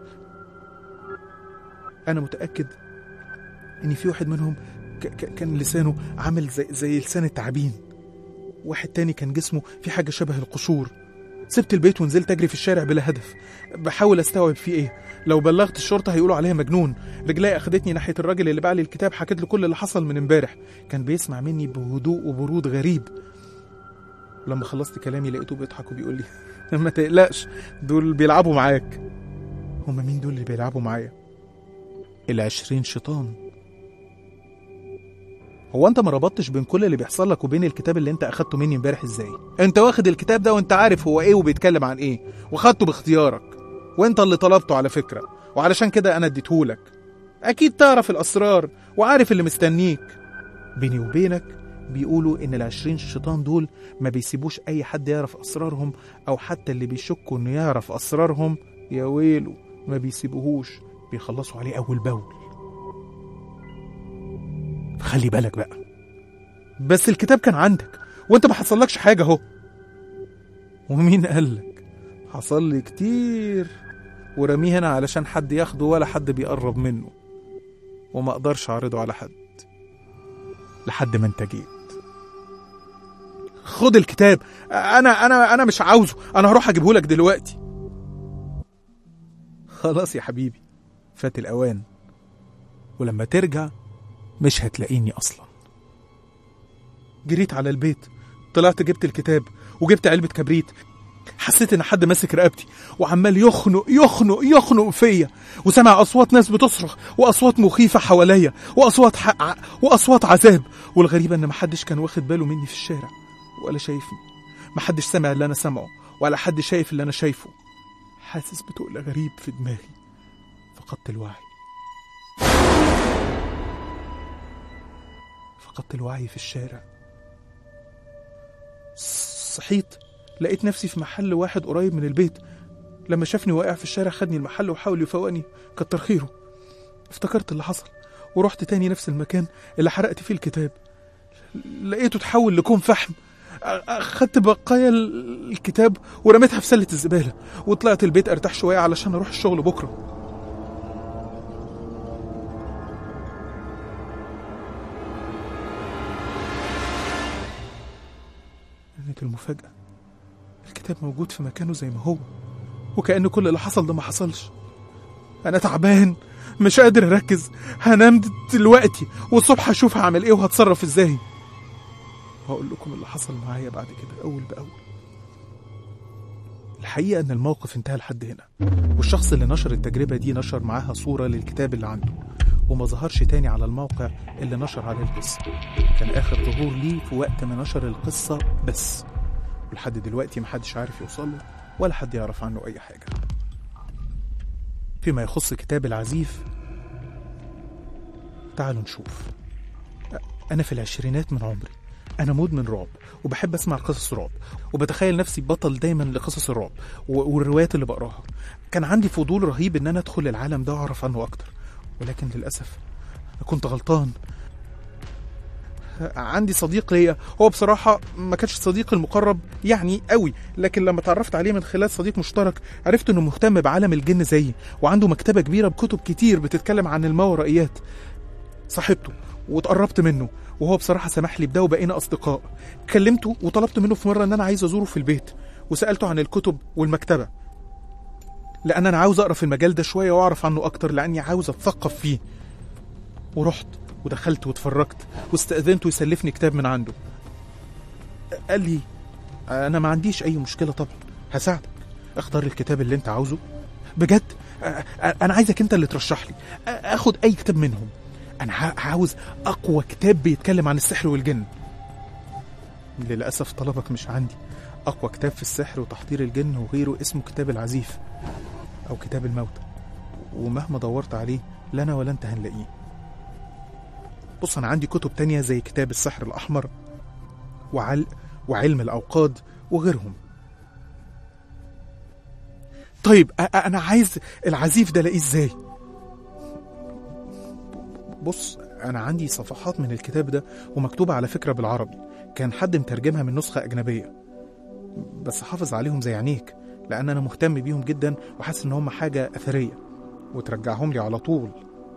أنا متأكد إن في واحد منهم كان لسانه عامل زي لسان التعابين، واحد تاني كان جسمه في حاجة شبه القشور. سبت البيت ونزلت أجري في الشارع بلا هدف، بحاول أستوعب فيه إيه. لو بلغت الشرطة هيقولوا عليها مجنون. رجلي أخدتني ناحية الراجل اللي باع لي الكتاب، حكيت له كل اللي حصل من امبارح. كان بيسمع مني بهدوء وبرود غريب. لما خلصت كلامي لقيته بيضحك وبيقول لي ما تقلقش، دول بيلعبوا معاك. هما مين دول اللي بيلعبوا معايا؟ 20 شيطان. هو انت ما ربطتش بين كل اللي بيحصل لك وبين الكتاب اللي انت اخدته مني امبارح ازاي؟ انت واخد الكتاب ده وانت عارف هو ايه وبيتكلم عن ايه، واخدته باختيارك، وانت اللي طلبته على فكرة، وعلشان كده انا اديتهولك. اكيد تعرف الاسرار وعارف اللي مستنيك. بيني وبينك بيقولوا ان 20 شيطان دول ما بيسيبوش اي حد يعرف اسرارهم، او حتى اللي بيشكوا انه يعرف اسرارهم يا ويله ما بيسيبوهوش، بيخلصوا عليه اول باول. خلي بالك بقى. بس الكتاب كان عندك وانت ما حصلكش حاجة اهو. ومين قالك؟ حصل لي كتير، ورميه هنا علشان حد ياخده ولا حد بيقرب منه، وما اقدرش اعرضه على حد لحد ما انت جيت. خد الكتاب. انا مش عاوزه، انا هروح اجيبهولك دلوقتي. خلاص يا حبيبي، فات الاوان، ولما ترجع مش هتلاقيني اصلا. جريت على البيت، طلعت جبت الكتاب وجبت علبة كبريت. حسيت ان حد ماسك رقبتي وعمال يخنق فيا، وسمع اصوات ناس بتصرخ، واصوات مخيفة حواليا، واصوات عذاب. والغريبة ان محدش كان واخد باله مني في الشارع ولا شايفني. محدش سمع اللي انا سمعه ولا حد شايف اللي انا شايفه. حاسس بتقل غريب في دماغي، فقدت الوعي في الشارع. صحيت لقيت نفسي في محل واحد قريب من البيت. لما شافني واقع في الشارع خدني المحل وحاول يفوقني، كتر خيره. افتكرت اللي حصل ورحت تاني نفس المكان اللي حرقت فيه الكتاب. لقيته تحول لكوم فحم. اخدت بقايا الكتاب ورميتها في سلة الزبالة، وطلعت البيت ارتاح شوية علشان اروح الشغل بكرة. كانت المفاجأة الكتاب موجود في مكانه زي ما هو، وكأن كل اللي حصل ده ما حصلش. أنا تعبان، مش قادر أركز، هنام دلوقتي والصبح هشوف هعمل إيه وهتصرف إزاي. وهقول لكم اللي حصل معايا بعد كده أول بأول. الحقيقة أن الموقف انتهى لحد هنا، والشخص اللي نشر التجربة دي نشر معاها صورة للكتاب اللي عنده، وما ظهرش تاني على الموقع اللي نشر عليه القصة. كان آخر ظهور ليه في وقت ما نشر القصة بس، ولحد دلوقتي محدش عارف يوصله ولا حد يعرف عنه أي حاجة. فيما يخص كتاب العزيف، تعالوا نشوف. أنا في 20 من عمري، أنا مدمن رعب وبحب أسمع قصص رعب، وبتخيل نفسي بطل دايما لقصص الرعب والروايات اللي بقراها. كان عندي فضول رهيب إن أنا أدخل العالم ده وأعرف عنه أكتر، ولكن للأسف كنت غلطان. عندي صديق ليا، هو بصراحة ما كانش صديق المقرب يعني قوي، لكن لما تعرفت عليه من خلال صديق مشترك عرفت انه مهتم بعالم الجن زيي، وعنده مكتبة كبيرة بكتب كتير بتتكلم عن الماورائيات. صاحبته واتقربت منه، وهو بصراحة سمح لي بده وبقينا أصدقاء. كلمته وطلبت منه في مرة إن أنا عايز أزوره في البيت، وسألته عن الكتب والمكتبة، لأن أنا عاوز أقرأ في المجال ده شوية وأعرف عنه أكتر، لأني عاوز أتثقف فيه. ورحت ودخلت واتفرجت واستأذنته يسلفني كتاب من عنده. قال لي أنا ما عنديش أي مشكلة طبعا، هساعدك، اختار الكتاب اللي أنت عاوزه. بجد أنا عايزك أنت اللي ترشح لي، أخد أي كتاب منهم. أنا عاوز أقوى كتاب بيتكلم عن السحر والجن. للأسف طلبك مش عندي. أقوى كتاب في السحر وتحضير الجن وغيره اسمه كتاب العزيف أو كتاب الموتى، ومهما دورت عليه لا أنا ولا أنت هنلاقيه. بص، أنا عندي كتب تانية زي كتاب السحر الأحمر وعلم الأوقاد وغيرهم. طيب أنا عايز العزيف ده الاقيه ازاي؟ بص، أنا عندي صفحات من الكتاب ده ومكتوبة على فكرة بالعربي، كان حد مترجمها من نسخة أجنبية، بس حافظ عليهم زي عينيك لأن أنا مهتم بيهم جدا وحاسس إن هم حاجة أثرية وترجعهم لي على طول.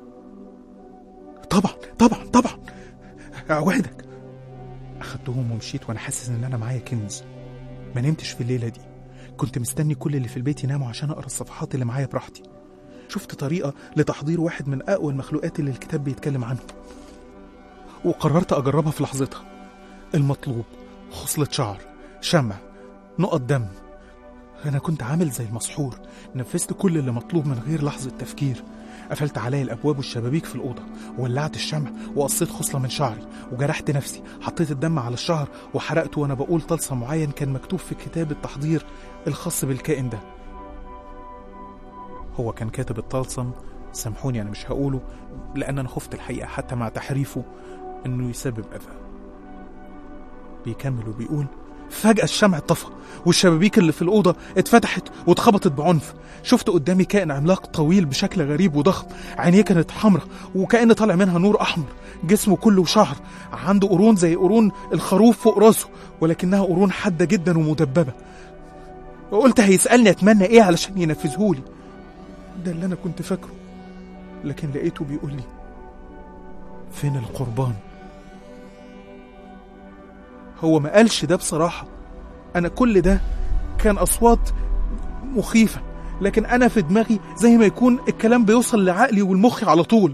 طبعا طبعا طبعا، أوعدك. أخدتهم ومشيت وأنا حاسس إن أنا معايا كنز. ما نمتش في الليلة دي، كنت مستني كل اللي في البيت يناموا عشان أقرأ الصفحات اللي معايا براحتي. شفت طريقة لتحضير واحد من أقوى المخلوقات اللي الكتاب بيتكلم عنه، وقررت أجربها في لحظتها. المطلوب خصلة شعر، شمع، نقط دم. أنا كنت عامل زي المسحور، نفذت كل اللي مطلوب من غير لحظة تفكير. قفلت عليا الأبواب والشبابيك في الأوضة، وولعت الشمع وقصيت خصلة من شعري وجرحت نفسي. حطيت الدم على الشهر وحرقته وأنا بقول طلسم معين كان مكتوب في كتاب التحضير الخاص بالكائن ده. هو كان كاتب الطلسم، سامحوني أنا مش هقوله لأن أنا خفت الحقيقة حتى مع تحريفه إنه يسبب أذى. بيكمل وبيقول: فجأة الشمع اتطفى والشبابيك اللي في الأوضة اتفتحت واتخبطت بعنف. شفت قدامي كائن عملاق طويل بشكل غريب وضخم، عينيه كانت حمراء وكأن طالع منها نور أحمر، جسمه كله شعر، عنده قرون زي قرون الخروف فوق راسه ولكنها قرون حادة جدا ومدببة. وقلت هيسألني أتمنى إيه علشان ينفذهولي، ده اللي أنا كنت فاكره، لكن لقيته بيقول لي: فين القربان؟ هو ما قالش ده بصراحة، أنا كل ده كان أصوات مخيفة، لكن أنا في دماغي زي ما يكون الكلام بيوصل لعقلي والمخي على طول.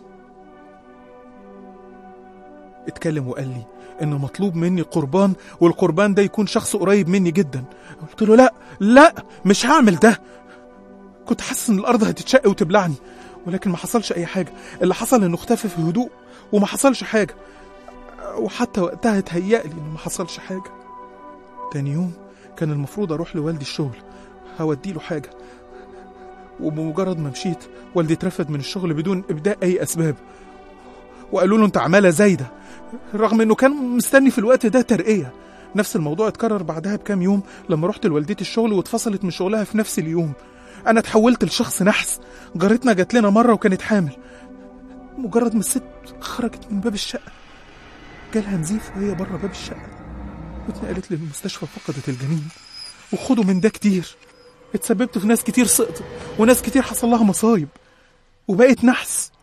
اتكلم وقال لي إن مطلوب مني قربان، والقربان ده يكون شخص قريب مني جدا. قلت له: لا لا، مش هعمل ده. كنت حاسس إن الأرض هتتشق وتبلعني، ولكن ما حصلش أي حاجة. اللي حصل إنه اختفى في هدوء وما حصلش حاجة، وحتى وقتها اتهيألي إنه ما حصلش حاجة. تاني يوم كان المفروض أروح لوالدي الشغل هوديله حاجة، وبمجرد ما مشيت والدي اترفد من الشغل بدون إبداء أي أسباب، وقالوا له أنت عمالة زايدة، رغم إنه كان مستني في الوقت ده ترقية. نفس الموضوع اتكرر بعدها بكام يوم لما رحت لوالدتي الشغل واتفصلت من شغلها في نفس اليوم. أنا اتحولت لشخص نحس. جارتنا جات لنا مرة وكانت حامل، مجرد ما الست خرجت من باب الشقة جالها نزيف وهي بره باب الشقة، واتنقلت للمستشفى فقدت الجنين. وخدوا من ده كتير، اتسببت في ناس كتير سقطت وناس كتير حصل لها مصايب وبقيت نحس.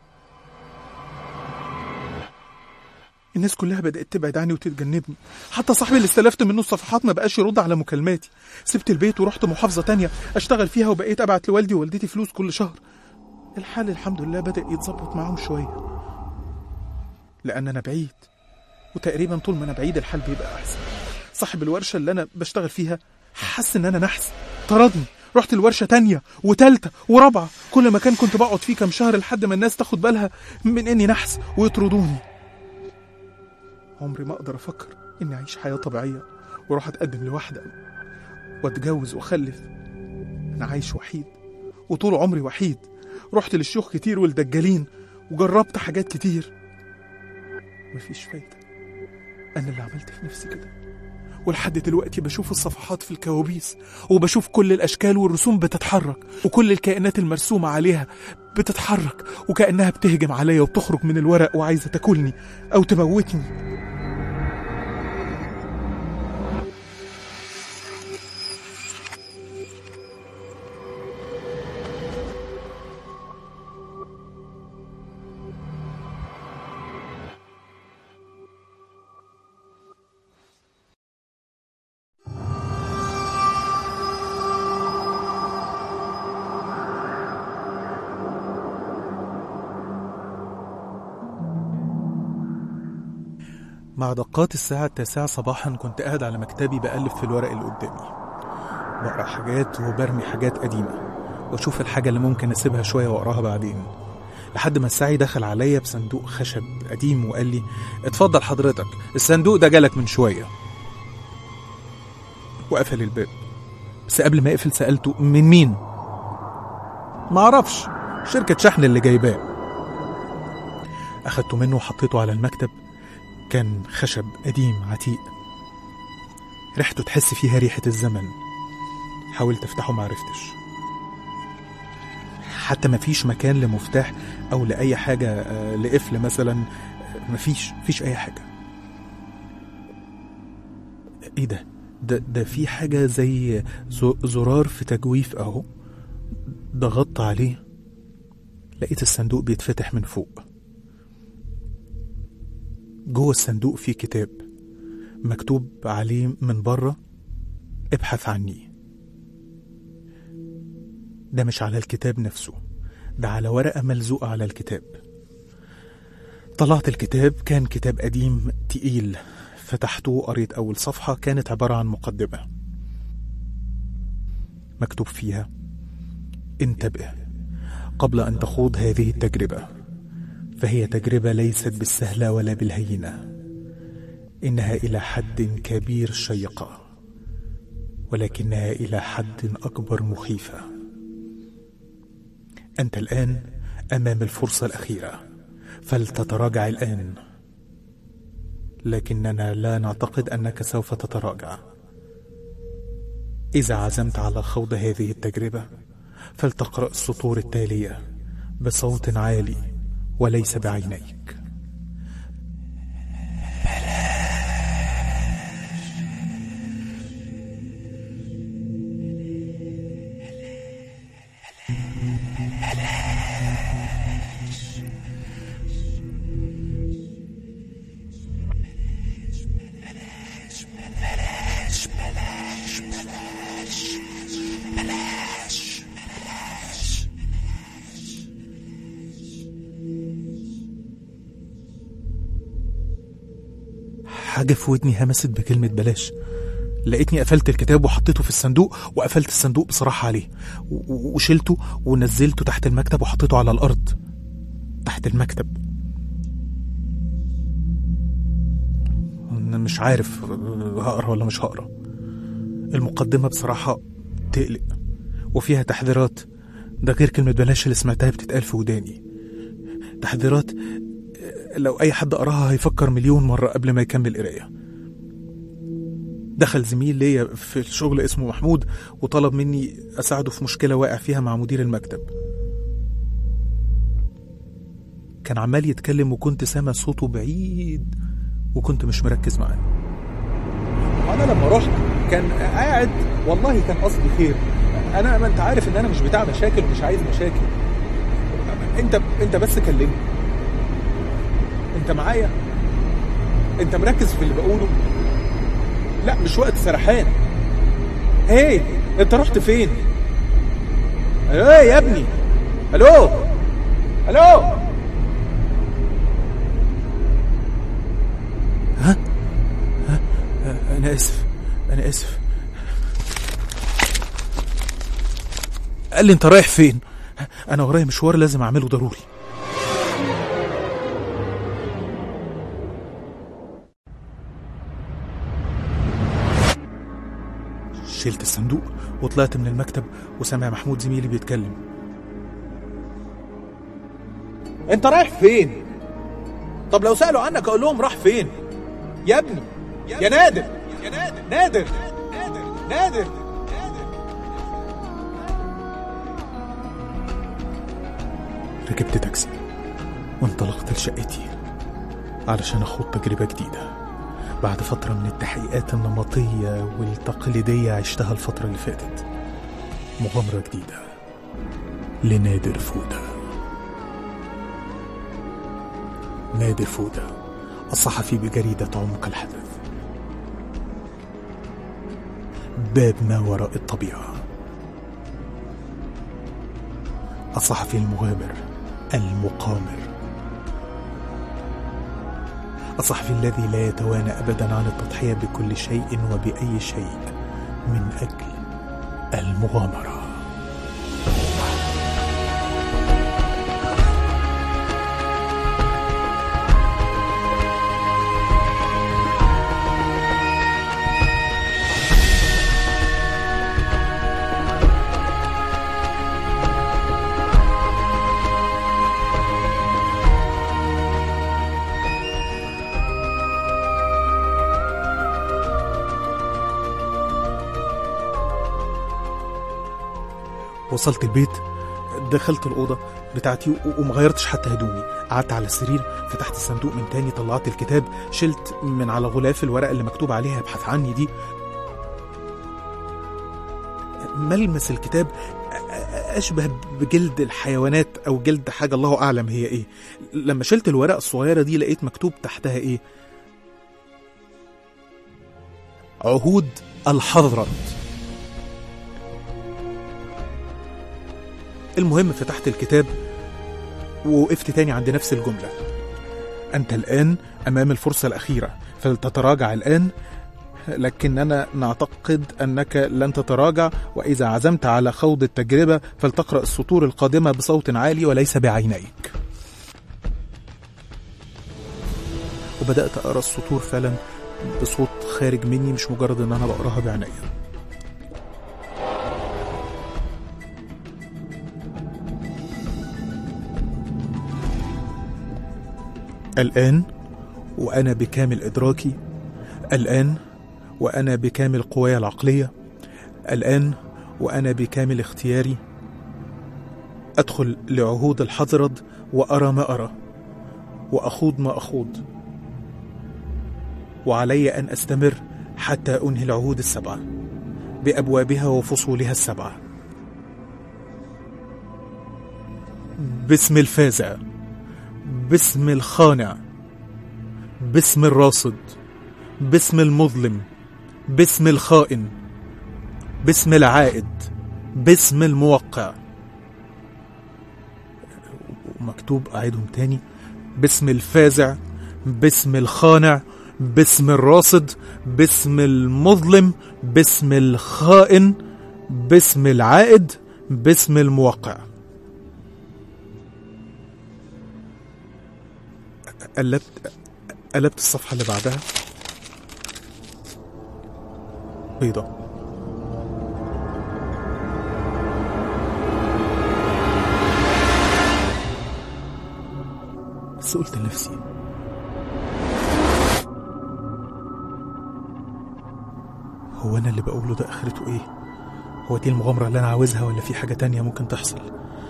الناس كلها بدأت تبعد عني وتتجنبني، حتى صاحبي اللي استلفت منه الصفحات ما بقاش يرد على مكالماتي. سبت البيت ورحت محافظة تانية أشتغل فيها، وبقيت أبعت لوالدي ووالدتي فلوس كل شهر. الحال الحمد لله بدأ يتظبط معاهم شوية، لأن أنا بعيد، وتقريبا طول ما أنا بعيد الحال بيبقى أحسن. صاحب الورشة اللي أنا بشتغل فيها حس إن أنا نحس، طردني. رحت الورشة تانية وتالتة ورابعة، كل مكان كنت بقعد فيه كام شهر لحد ما الناس تاخد بالها من إني نحس ويطردوني. عمري ما أقدر أفكر إني أعيش حياة طبيعية وأروح أتقدم لواحدة وأتجوز وأخلف. أنا عايش وحيد وطول عمري وحيد. رحت للشيوخ كتير والدجالين وجربت حاجات كتير، مفيش فايدة. أنا اللي عملت في نفسي كده، ولحد دلوقتي بشوف الصفحات في الكوابيس وبشوف كل الأشكال والرسوم بتتحرك، وكل الكائنات المرسومة عليها بتتحرك وكأنها بتهجم عليا وبتخرج من الورق وعايزة تاكلني أو تموتني. مع دقات الساعة 9 صباحا كنت قاعد على مكتبي بقلب في الورق اللي قدامي، بقرأ حاجات وبرمي حاجات قديمة واشوف الحاجة اللي ممكن اسيبها شوية واقراها بعدين، لحد ما الساعي دخل عليا بصندوق خشب قديم وقال لي اتفضل حضرتك، الصندوق ده جالك من شوية، وقفل الباب. بس قبل ما يقفل سألته من مين؟ معرفش، شركة شحن اللي جايباه. أخدته منه وحطيته على المكتب. كان خشب قديم عتيق، ريحته تحس فيها ريحة الزمن. حاولت افتحه معرفتش، حتى مفيش مكان لمفتاح او لأي حاجة، لقفل مثلا، مفيش اي حاجة. ايه ده في حاجة زي زرار في تجويف اهو، ضغطت عليه لقيت الصندوق بيتفتح من فوق. جوه الصندوق في كتاب مكتوب عليه من بره ابحث عني. ده مش على الكتاب نفسه، ده على ورقة ملزوقة على الكتاب. طلعت الكتاب، كان كتاب قديم تقيل، فتحته قريت أول صفحة، كانت عبارة عن مقدمة مكتوب فيها انتبه قبل أن تخوض هذه التجربة، فهي تجربة ليست بالسهلة ولا بالهينة، إنها إلى حد كبير شيقة، ولكنها إلى حد أكبر مخيفة. أنت الآن أمام الفرصة الأخيرة، فلتتراجع الآن، لكننا لا نعتقد أنك سوف تتراجع. إذا عزمت على خوض هذه التجربة فلتقرأ السطور التالية بصوت عالي وليس بعينيك. حاجة في ودني همست بكلمة بلاش. لقيتني قفلت الكتاب وحطيته في الصندوق، وقفلت الصندوق بصراحة عليه وشلته ونزلته تحت المكتب وحطيته على الأرض تحت المكتب. أنا مش عارف هقرأ ولا مش هقرأ. المقدمة بصراحة تقلق وفيها تحذيرات، ده غير كلمة بلاش اللي سمعتها بتتقال في وداني. تحذيرات لو أي حد قراها هيفكر مليون مرة قبل ما يكمل قراية. دخل زميل ليا في الشغل اسمه محمود وطلب مني أساعده في مشكلة واقع فيها مع مدير المكتب. كان عمال يتكلم وكنت سامع صوته بعيد وكنت مش مركز معاه. أنا لما رحت كان قاعد، والله كان قصدي خير. ما أنت عارف إن أنا مش بتاع مشاكل ومش عايز مشاكل. أنت بس كلمني، أنت معايا، أنت مركز في اللي بقوله. لا مش وقت سرحان. هي أنت رحت فين؟ ايه يا ابني؟ الو ها انا اسف. قال لي انت رايح فين؟ انا ورايا مشوار لازم اعمله ضروري. شلت الصندوق وطلعت من المكتب وسامع محمود زميلي بيتكلم. انت رايح فين؟ طب لو سألوا عنك اقول لهم راح فين؟ يا ابني يا نادر. ركبت تاكسي وانطلقت لشقتي علشان اخوض تجربة جديدة بعد فترة من التحقيقات النمطية والتقليدية عشتها الفترة اللي فاتت. مغامرة جديدة لنادر فودة. نادر فودة الصحفي بجريدة عمق الحدث. باب ما وراء الطبيعة. الصحفي المغامر المقامر. الصحفي الذي لا يتوانى أبدا عن التضحية بكل شيء وبأي شيء من أجل المغامرة. وصلت البيت، دخلت الأوضة بتاعتي ومغيرتش حتى هدومي، قعدت على السرير، فتحت الصندوق من تاني، طلعت الكتاب، شلت من على غلاف الورقة اللي مكتوب عليها ابحث عني دي. ملمس الكتاب أشبه بجلد الحيوانات أو جلد حاجة الله أعلم هي إيه. لما شلت الورقة الصغيرة دي لقيت مكتوب تحتها إيه؟ عهود الحضرات. المهم فتحت الكتاب ووقفت تاني عند نفس الجملة: أنت الآن أمام الفرصة الأخيرة، فلتتراجع الآن، لكننا نعتقد أنك لن تتراجع، وإذا عزمت على خوض التجربة فلتقرأ السطور القادمة بصوت عالي وليس بعينيك. وبدأت أقرأ السطور فعلا بصوت خارج مني، مش مجرد أن أنا بقراها بعيني. الآن وأنا بكامل إدراكي، الآن وأنا بكامل قواي العقلية، الآن وأنا بكامل اختياري، أدخل لعهود الحضرد وأرى ما أرى وأخوض ما أخوض، وعلي أن أستمر حتى أنهي العهود السبعة بأبوابها وفصولها السبعة. باسم الفازع، باسم الخانع، باسم الراصد، باسم المظلم، باسم الخائن، باسم العائد، باسم الموقع. مكتوب أعيدهم تاني: باسم الفازع، باسم الخانع، باسم الراصد، باسم المظلم، باسم الخائن، باسم العائد، باسم الموقع. قلبت الصفحة اللي بعدها، بيضة. بس قلت لنفسي هو أنا اللي بقوله ده آخرته إيه؟ هو دي المغامرة اللي أنا عاوزها ولا في حاجة تانية ممكن تحصل؟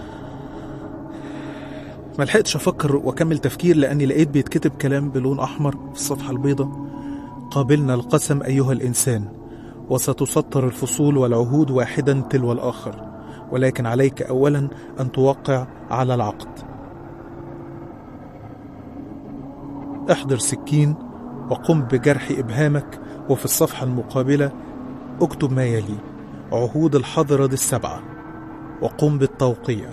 ما لحقتش أفكر وأكمل تفكير، لأني لقيت بيتكتب كلام بلون أحمر في الصفحة البيضة: قابلنا القسم أيها الإنسان، وستسطر الفصول والعهود واحدا تلو الآخر، ولكن عليك أولا أن توقع على العقد. احضر سكين وقم بجرح إبهامك، وفي الصفحة المقابلة اكتب ما يلي: عهود الحضرد السبعة، وقم بالتوقيع.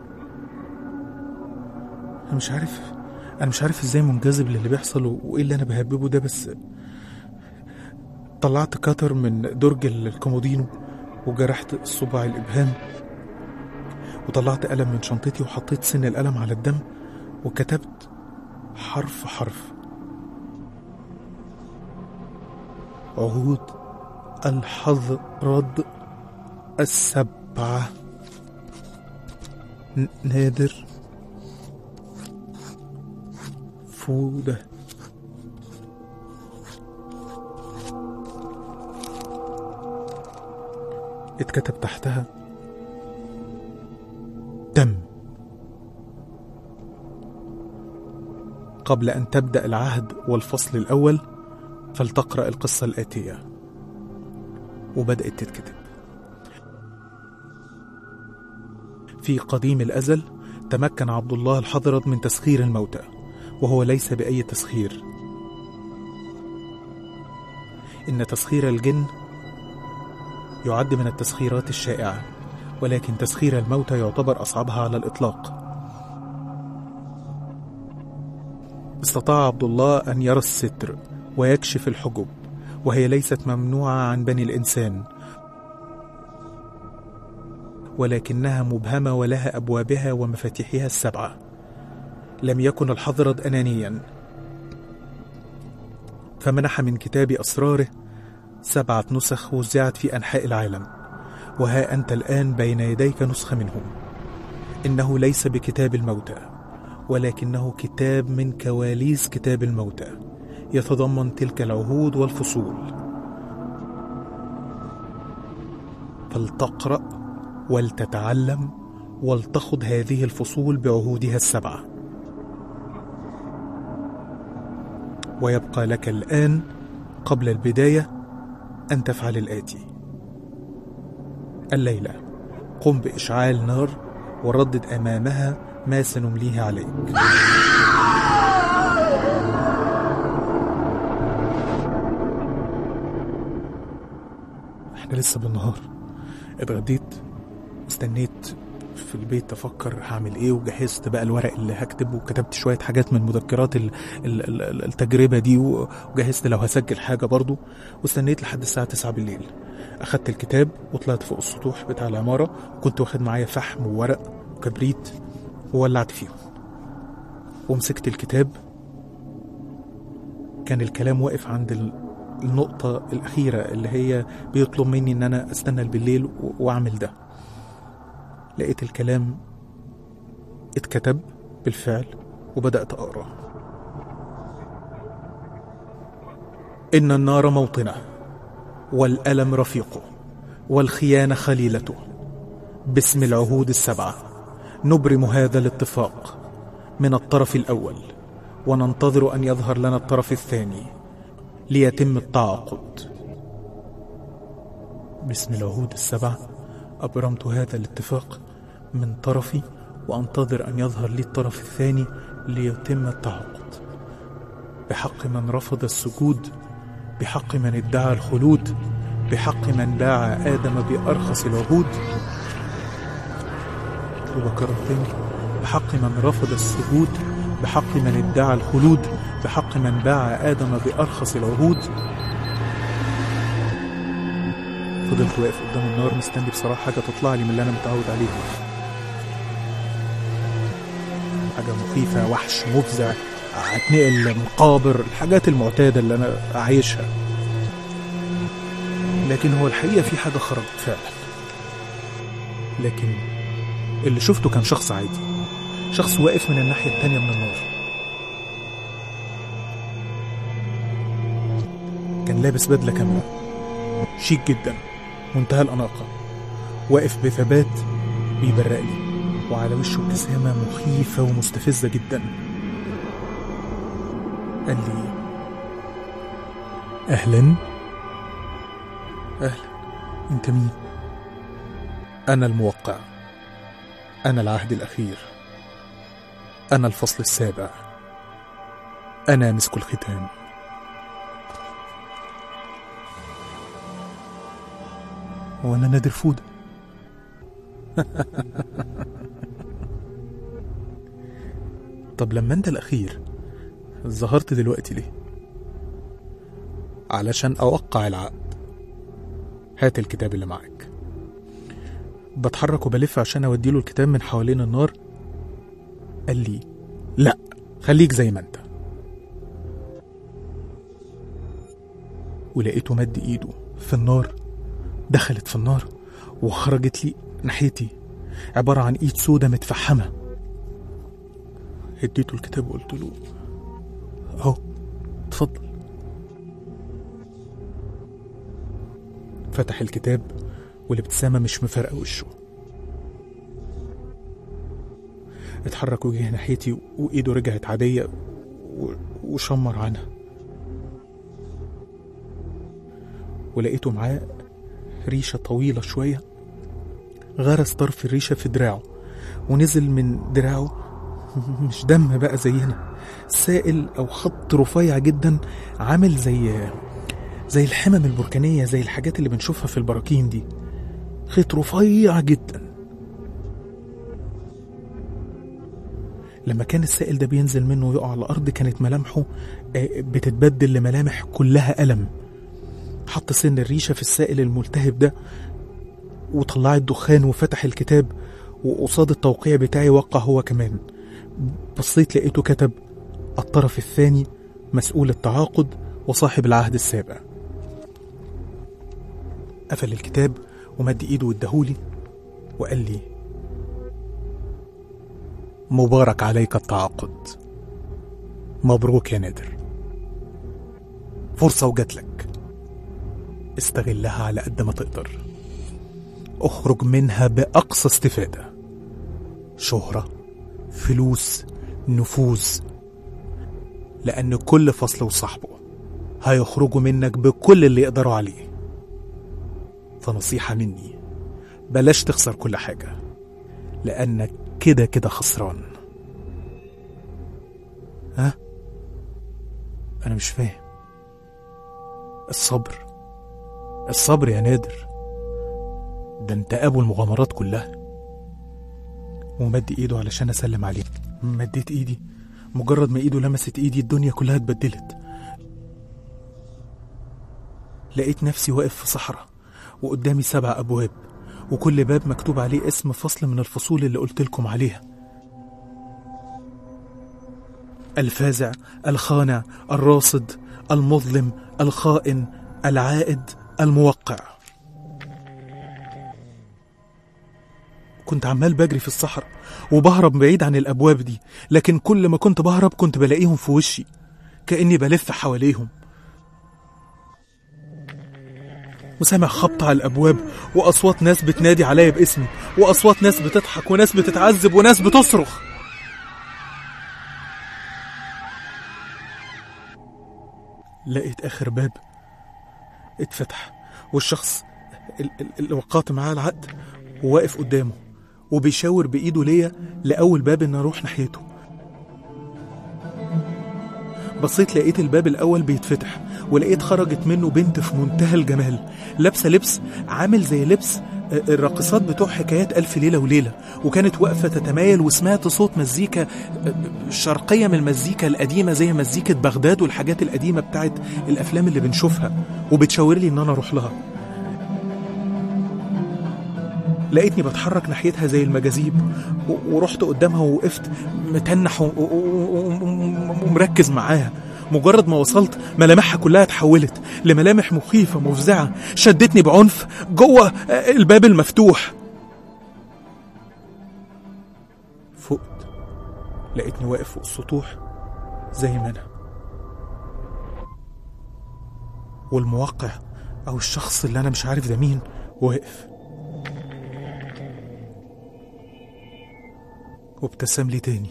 أنا مش عارف إزاي منجذب للي بيحصل وإيه اللي أنا بهببه ده، بس طلعت كاتر من درج الكومودينو وجرحت الصباع الإبهام، وطلعت قلم من شنطتي وحطيت سن القلم على الدم وكتبت حرف حرف: عهود الحضرد السبعة، نادر، فودة. اتكتب تحتها: تم. قبل أن تبدأ العهد والفصل الأول فلتقرأ القصة الآتية. وبدأت تتكتب: في قديم الأزل تمكن عبد الله الحضرد من تسخير الموتى، وهو ليس بأي تسخير. إن تسخير الجن يعد من التسخيرات الشائعة، ولكن تسخير الموتى يعتبر أصعبها على الإطلاق. استطاع عبد الله أن يرى الستر ويكشف الحجب، وهي ليست ممنوعة عن بني الإنسان، ولكنها مبهمة ولها أبوابها ومفاتيحها 7. لم يكن الحضرد أنانيا، فمنح من كتاب أسراره 7 نسخ وزعت في أنحاء العالم، وها أنت الآن بين يديك نسخة منهم. إنه ليس بكتاب الموتى، ولكنه كتاب من كواليس كتاب الموتى، يتضمن تلك العهود والفصول. فلتقرأ ولتتعلم ولتخض هذه الفصول بعهودها 7. ويبقى لك الآن قبل البداية أن تفعل الآتي: الليلة قم بإشعال نار وردد أمامها ما سنمليه عليك. احنا لسه بالنهار. اتغديت، استنيت في البيت افكر هعمل ايه، وجهزت بقى الورق اللي هكتب، وكتبت شوية حاجات من مذكرات التجربة دي، وجهزت لو هسجل حاجة برضو، واستنيت لحد الساعة 9 بالليل. اخدت الكتاب وطلعت فوق السطوح بتاع العمارة، وكنت واخد معايا فحم وورق وكبريت، وولعت فيهم ومسكت الكتاب. كان الكلام واقف عند النقطة الأخيرة اللي هي بيطلب مني إن أنا أستنى بالليل وأعمل ده. لقيت الكلام اتكتب بالفعل وبدأت أقرأ. إن النار موطنه، والألم رفيقه، والخيانة خليلته. باسم العهود 7 نبرم هذا الاتفاق من الطرف الأول، وننتظر أن يظهر لنا الطرف الثاني ليتم التعاقد. باسم العهود 7 أبرمت هذا الاتفاق من طرفي، وأنتظر أن يظهر لي الطرف الثاني ليتم التعاقد. بحق من رفض السجود، بحق من ادعى الخلود، بحق من باع آدم بأرخص العهود. وبكرر تاني: بحق من رفض السجود، بحق من ادعى الخلود، بحق من باع آدم بأرخص العهود. فضلت واقف قدام النار مستني بصراحة حاجة تطلع لي من اللي أنا متعود عليه، حاجة مخيفة، وحش مفزع، هتنقل مقابر، الحاجات المعتادة اللي أنا أعيشها. لكن هو الحقيقة في حاجة خرجت فعلا. لكن اللي شفته كان شخص عادي، شخص واقف من الناحية التانية من النار. كان لابس بدلة كاملة شيك جدا، منتهى الأناقة، واقف بثبات بيبرق لي، وعلى وشه ابتسامة مخيفة ومستفزة جدا. قال لي: أهلا. أهلا، أنت مين؟ أنا الموقع، أنا العهد الأخير، أنا الفصل 7، أنا مسك الختام. وأنا نادر فودة. طب لما أنت الأخير ظهرت دلوقتي ليه؟ علشان أوقع العقد. هات الكتاب اللي معاك. بتحرك وبلف عشان أوديله الكتاب من حوالين النار. قال لي: لا، خليك زي ما أنت. ولقيته مد إيده في النار، دخلت في النار وخرجت لي ناحيتي عبارة عن إيد سودة متفحمة. اديته الكتاب وقلت له: أهو، اتفضل. فتح الكتاب والابتسامة مش مفارقة وشه. اتحرك وجه ناحيتي وإيده رجعت عادية وشمر عنها. ولقيته معاه ريشة طويلة شوية، غرس طرف الريشة في دراعه، ونزل من دراعه مش دم بقى زينا، سائل أو خط رفيع جدا، عامل زي الحمم البركانية، زي الحاجات اللي بنشوفها في البراكين دي، خيط رفيع جدا. لما كان السائل ده بينزل منه ويقع على الأرض كانت ملامحه بتتبدل لملامح كلها ألم. حط سن الريشة في السائل الملتهب ده وطلع الدخان وفتح الكتاب، وقصاد التوقيع بتاعي وقع هو كمان. بصيت لقيته كتب الطرف الثاني مسؤول التعاقد وصاحب العهد السابع. قفل الكتاب ومد ايده واداهولي وقال لي مبارك عليك التعاقد، مبروك يا نادر، فرصة وجاتلك، استغلها على قد ما تقدر، اخرج منها بأقصى استفادة، شهرة، فلوس، نفوذ، لأن كل فصل وصاحبه هيخرجوا منك بكل اللي يقدروا عليه. فنصيحة مني، بلاش تخسر كل حاجة لأنك كده كده خسران. ها؟ أنا مش فاهم. الصبر يا نادر، ده انت أبو المغامرات كلها. ومد ايده علشان أسلم عليه. مديت ايدي، مجرد ما ايده لمست ايدي الدنيا كلها اتبدلت. لقيت نفسي واقف في صحراء وقدامي 7 أبواب، وكل باب مكتوب عليه اسم فصل من الفصول اللي قلت لكم عليها: الفازع، الخانع، الراصد، المظلم، الخائن، العائد، الموقع. كنت عمال بجري في الصحراء وبهرب بعيد عن الأبواب دي، لكن كل ما كنت بهرب كنت بلاقيهم في وشي كأني بلف حواليهم. وسامع خبط على الأبواب وأصوات ناس بتنادي عليا باسمي، وأصوات ناس بتضحك وناس بتتعذب وناس بتصرخ. لقيت آخر باب اتفتح، والشخص اللي وقعت معاه العقد وواقف قدامه وبيشاور بإيده ليا لأول باب إن أروح ناحيته. بصيت لقيت الباب الأول بيتفتح، ولقيت خرجت منه بنت في منتهى الجمال، لابسة لبس عامل زي لبس الراقصات بتوع حكايات ألف ليلة وليلة، وكانت واقفة تتمايل. وسمعت صوت مزيكا شرقية من المزيكا القديمة زي مزيكة بغداد والحاجات القديمة بتاعت الأفلام اللي بنشوفها، وبتشاور لي إن أنا أروح لها. لقيتني بتحرك ناحيتها زي المجاذيب، ورحت قدامها ووقفت متنح ومركز معاها. مجرد ما وصلت ملامحها كلها اتحولت لملامح مخيفة مفزعة، شدتني بعنف جوه الباب المفتوح. فقت لقيتني واقف فوق السطوح زي ما أنا، والموقع أو الشخص اللي أنا مش عارف ده مين واقف، وابتسم لي تاني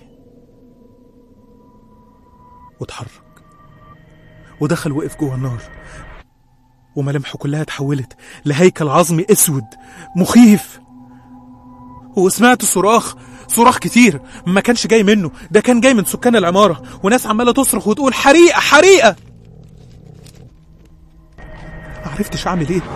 واتحرك ودخل وقف جوه النار، وملامحه كلها اتحولت لهيكل عظمي اسود مخيف. وسمعت صراخ كتير ما كانش جاي منه، ده كان جاي من سكان العمارة، وناس عمالة تصرخ وتقول حريقة حريقة. معرفتش اعمل ايه.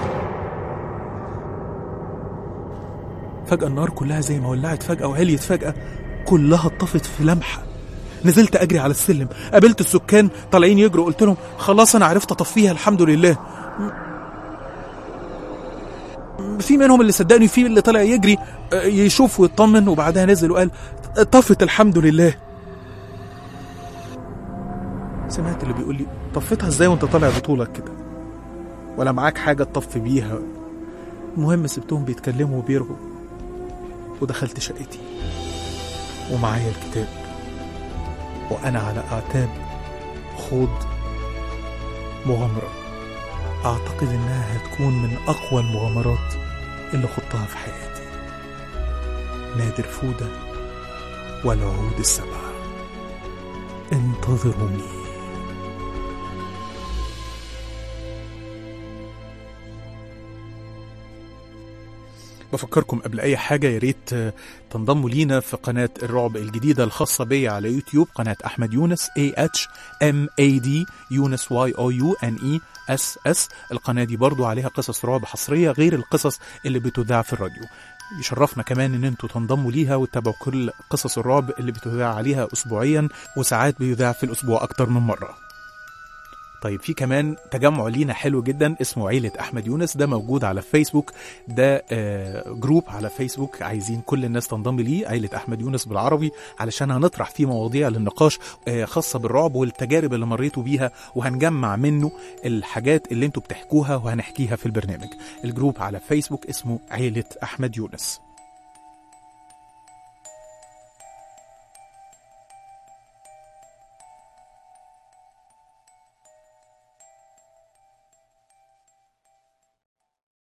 فجأة النار كلها زي ما ولعت فجأة وعليت فجأة، كلها اتطفت في لمحة. نزلت أجري على السلم، قابلت السكان طالعين يجروا، قلت لهم خلاص أنا عرفت أطفيها الحمد لله. في منهم اللي صدقني، في اللي طلع يجري يشوف ويطمن، وبعدها نزل وقال طفت الحمد لله. سمعت اللي بيقول لي طفتها ازاي وانت طالع بطولك كده، ولا معاك حاجة تطفي بيها؟ المهم سبتهم بيتكلموا وبيرغوا، ودخلت شقتي ومعايا الكتاب، وأنا على أعتاب خوض مغامرة أعتقد إنها هتكون من أقوى المغامرات اللي خضتها في حياتي. نادر فودة والعهود السبعة، انتظروني. بفكركم قبل أي حاجة ياريت تنضموا لينا في قناة الرعب الجديدة الخاصة بي على يوتيوب، قناة أحمد يونس AHMAD يونس YOUNESS. القناة دي برضو عليها قصص رعب حصرية غير القصص اللي بتذاع في الراديو. يشرفنا كمان ان انتوا تنضموا ليها وتتابعوا كل قصص الرعب اللي بتذاع عليها اسبوعيا، وساعات بيذاع في الاسبوع اكتر من مرة. طيب في كمان تجمع لينا حلو جدا اسمه عيلة أحمد يونس، ده موجود على فيسبوك، ده جروب على فيسبوك عايزين كل الناس تنضم ليه، عيلة أحمد يونس بالعربي، علشان هنطرح فيه مواضيع للنقاش خاصة بالرعب والتجارب اللي مريتوا بيها، وهنجمع منه الحاجات اللي انتوا بتحكوها وهنحكيها في البرنامج. الجروب على فيسبوك اسمه عيلة أحمد يونس.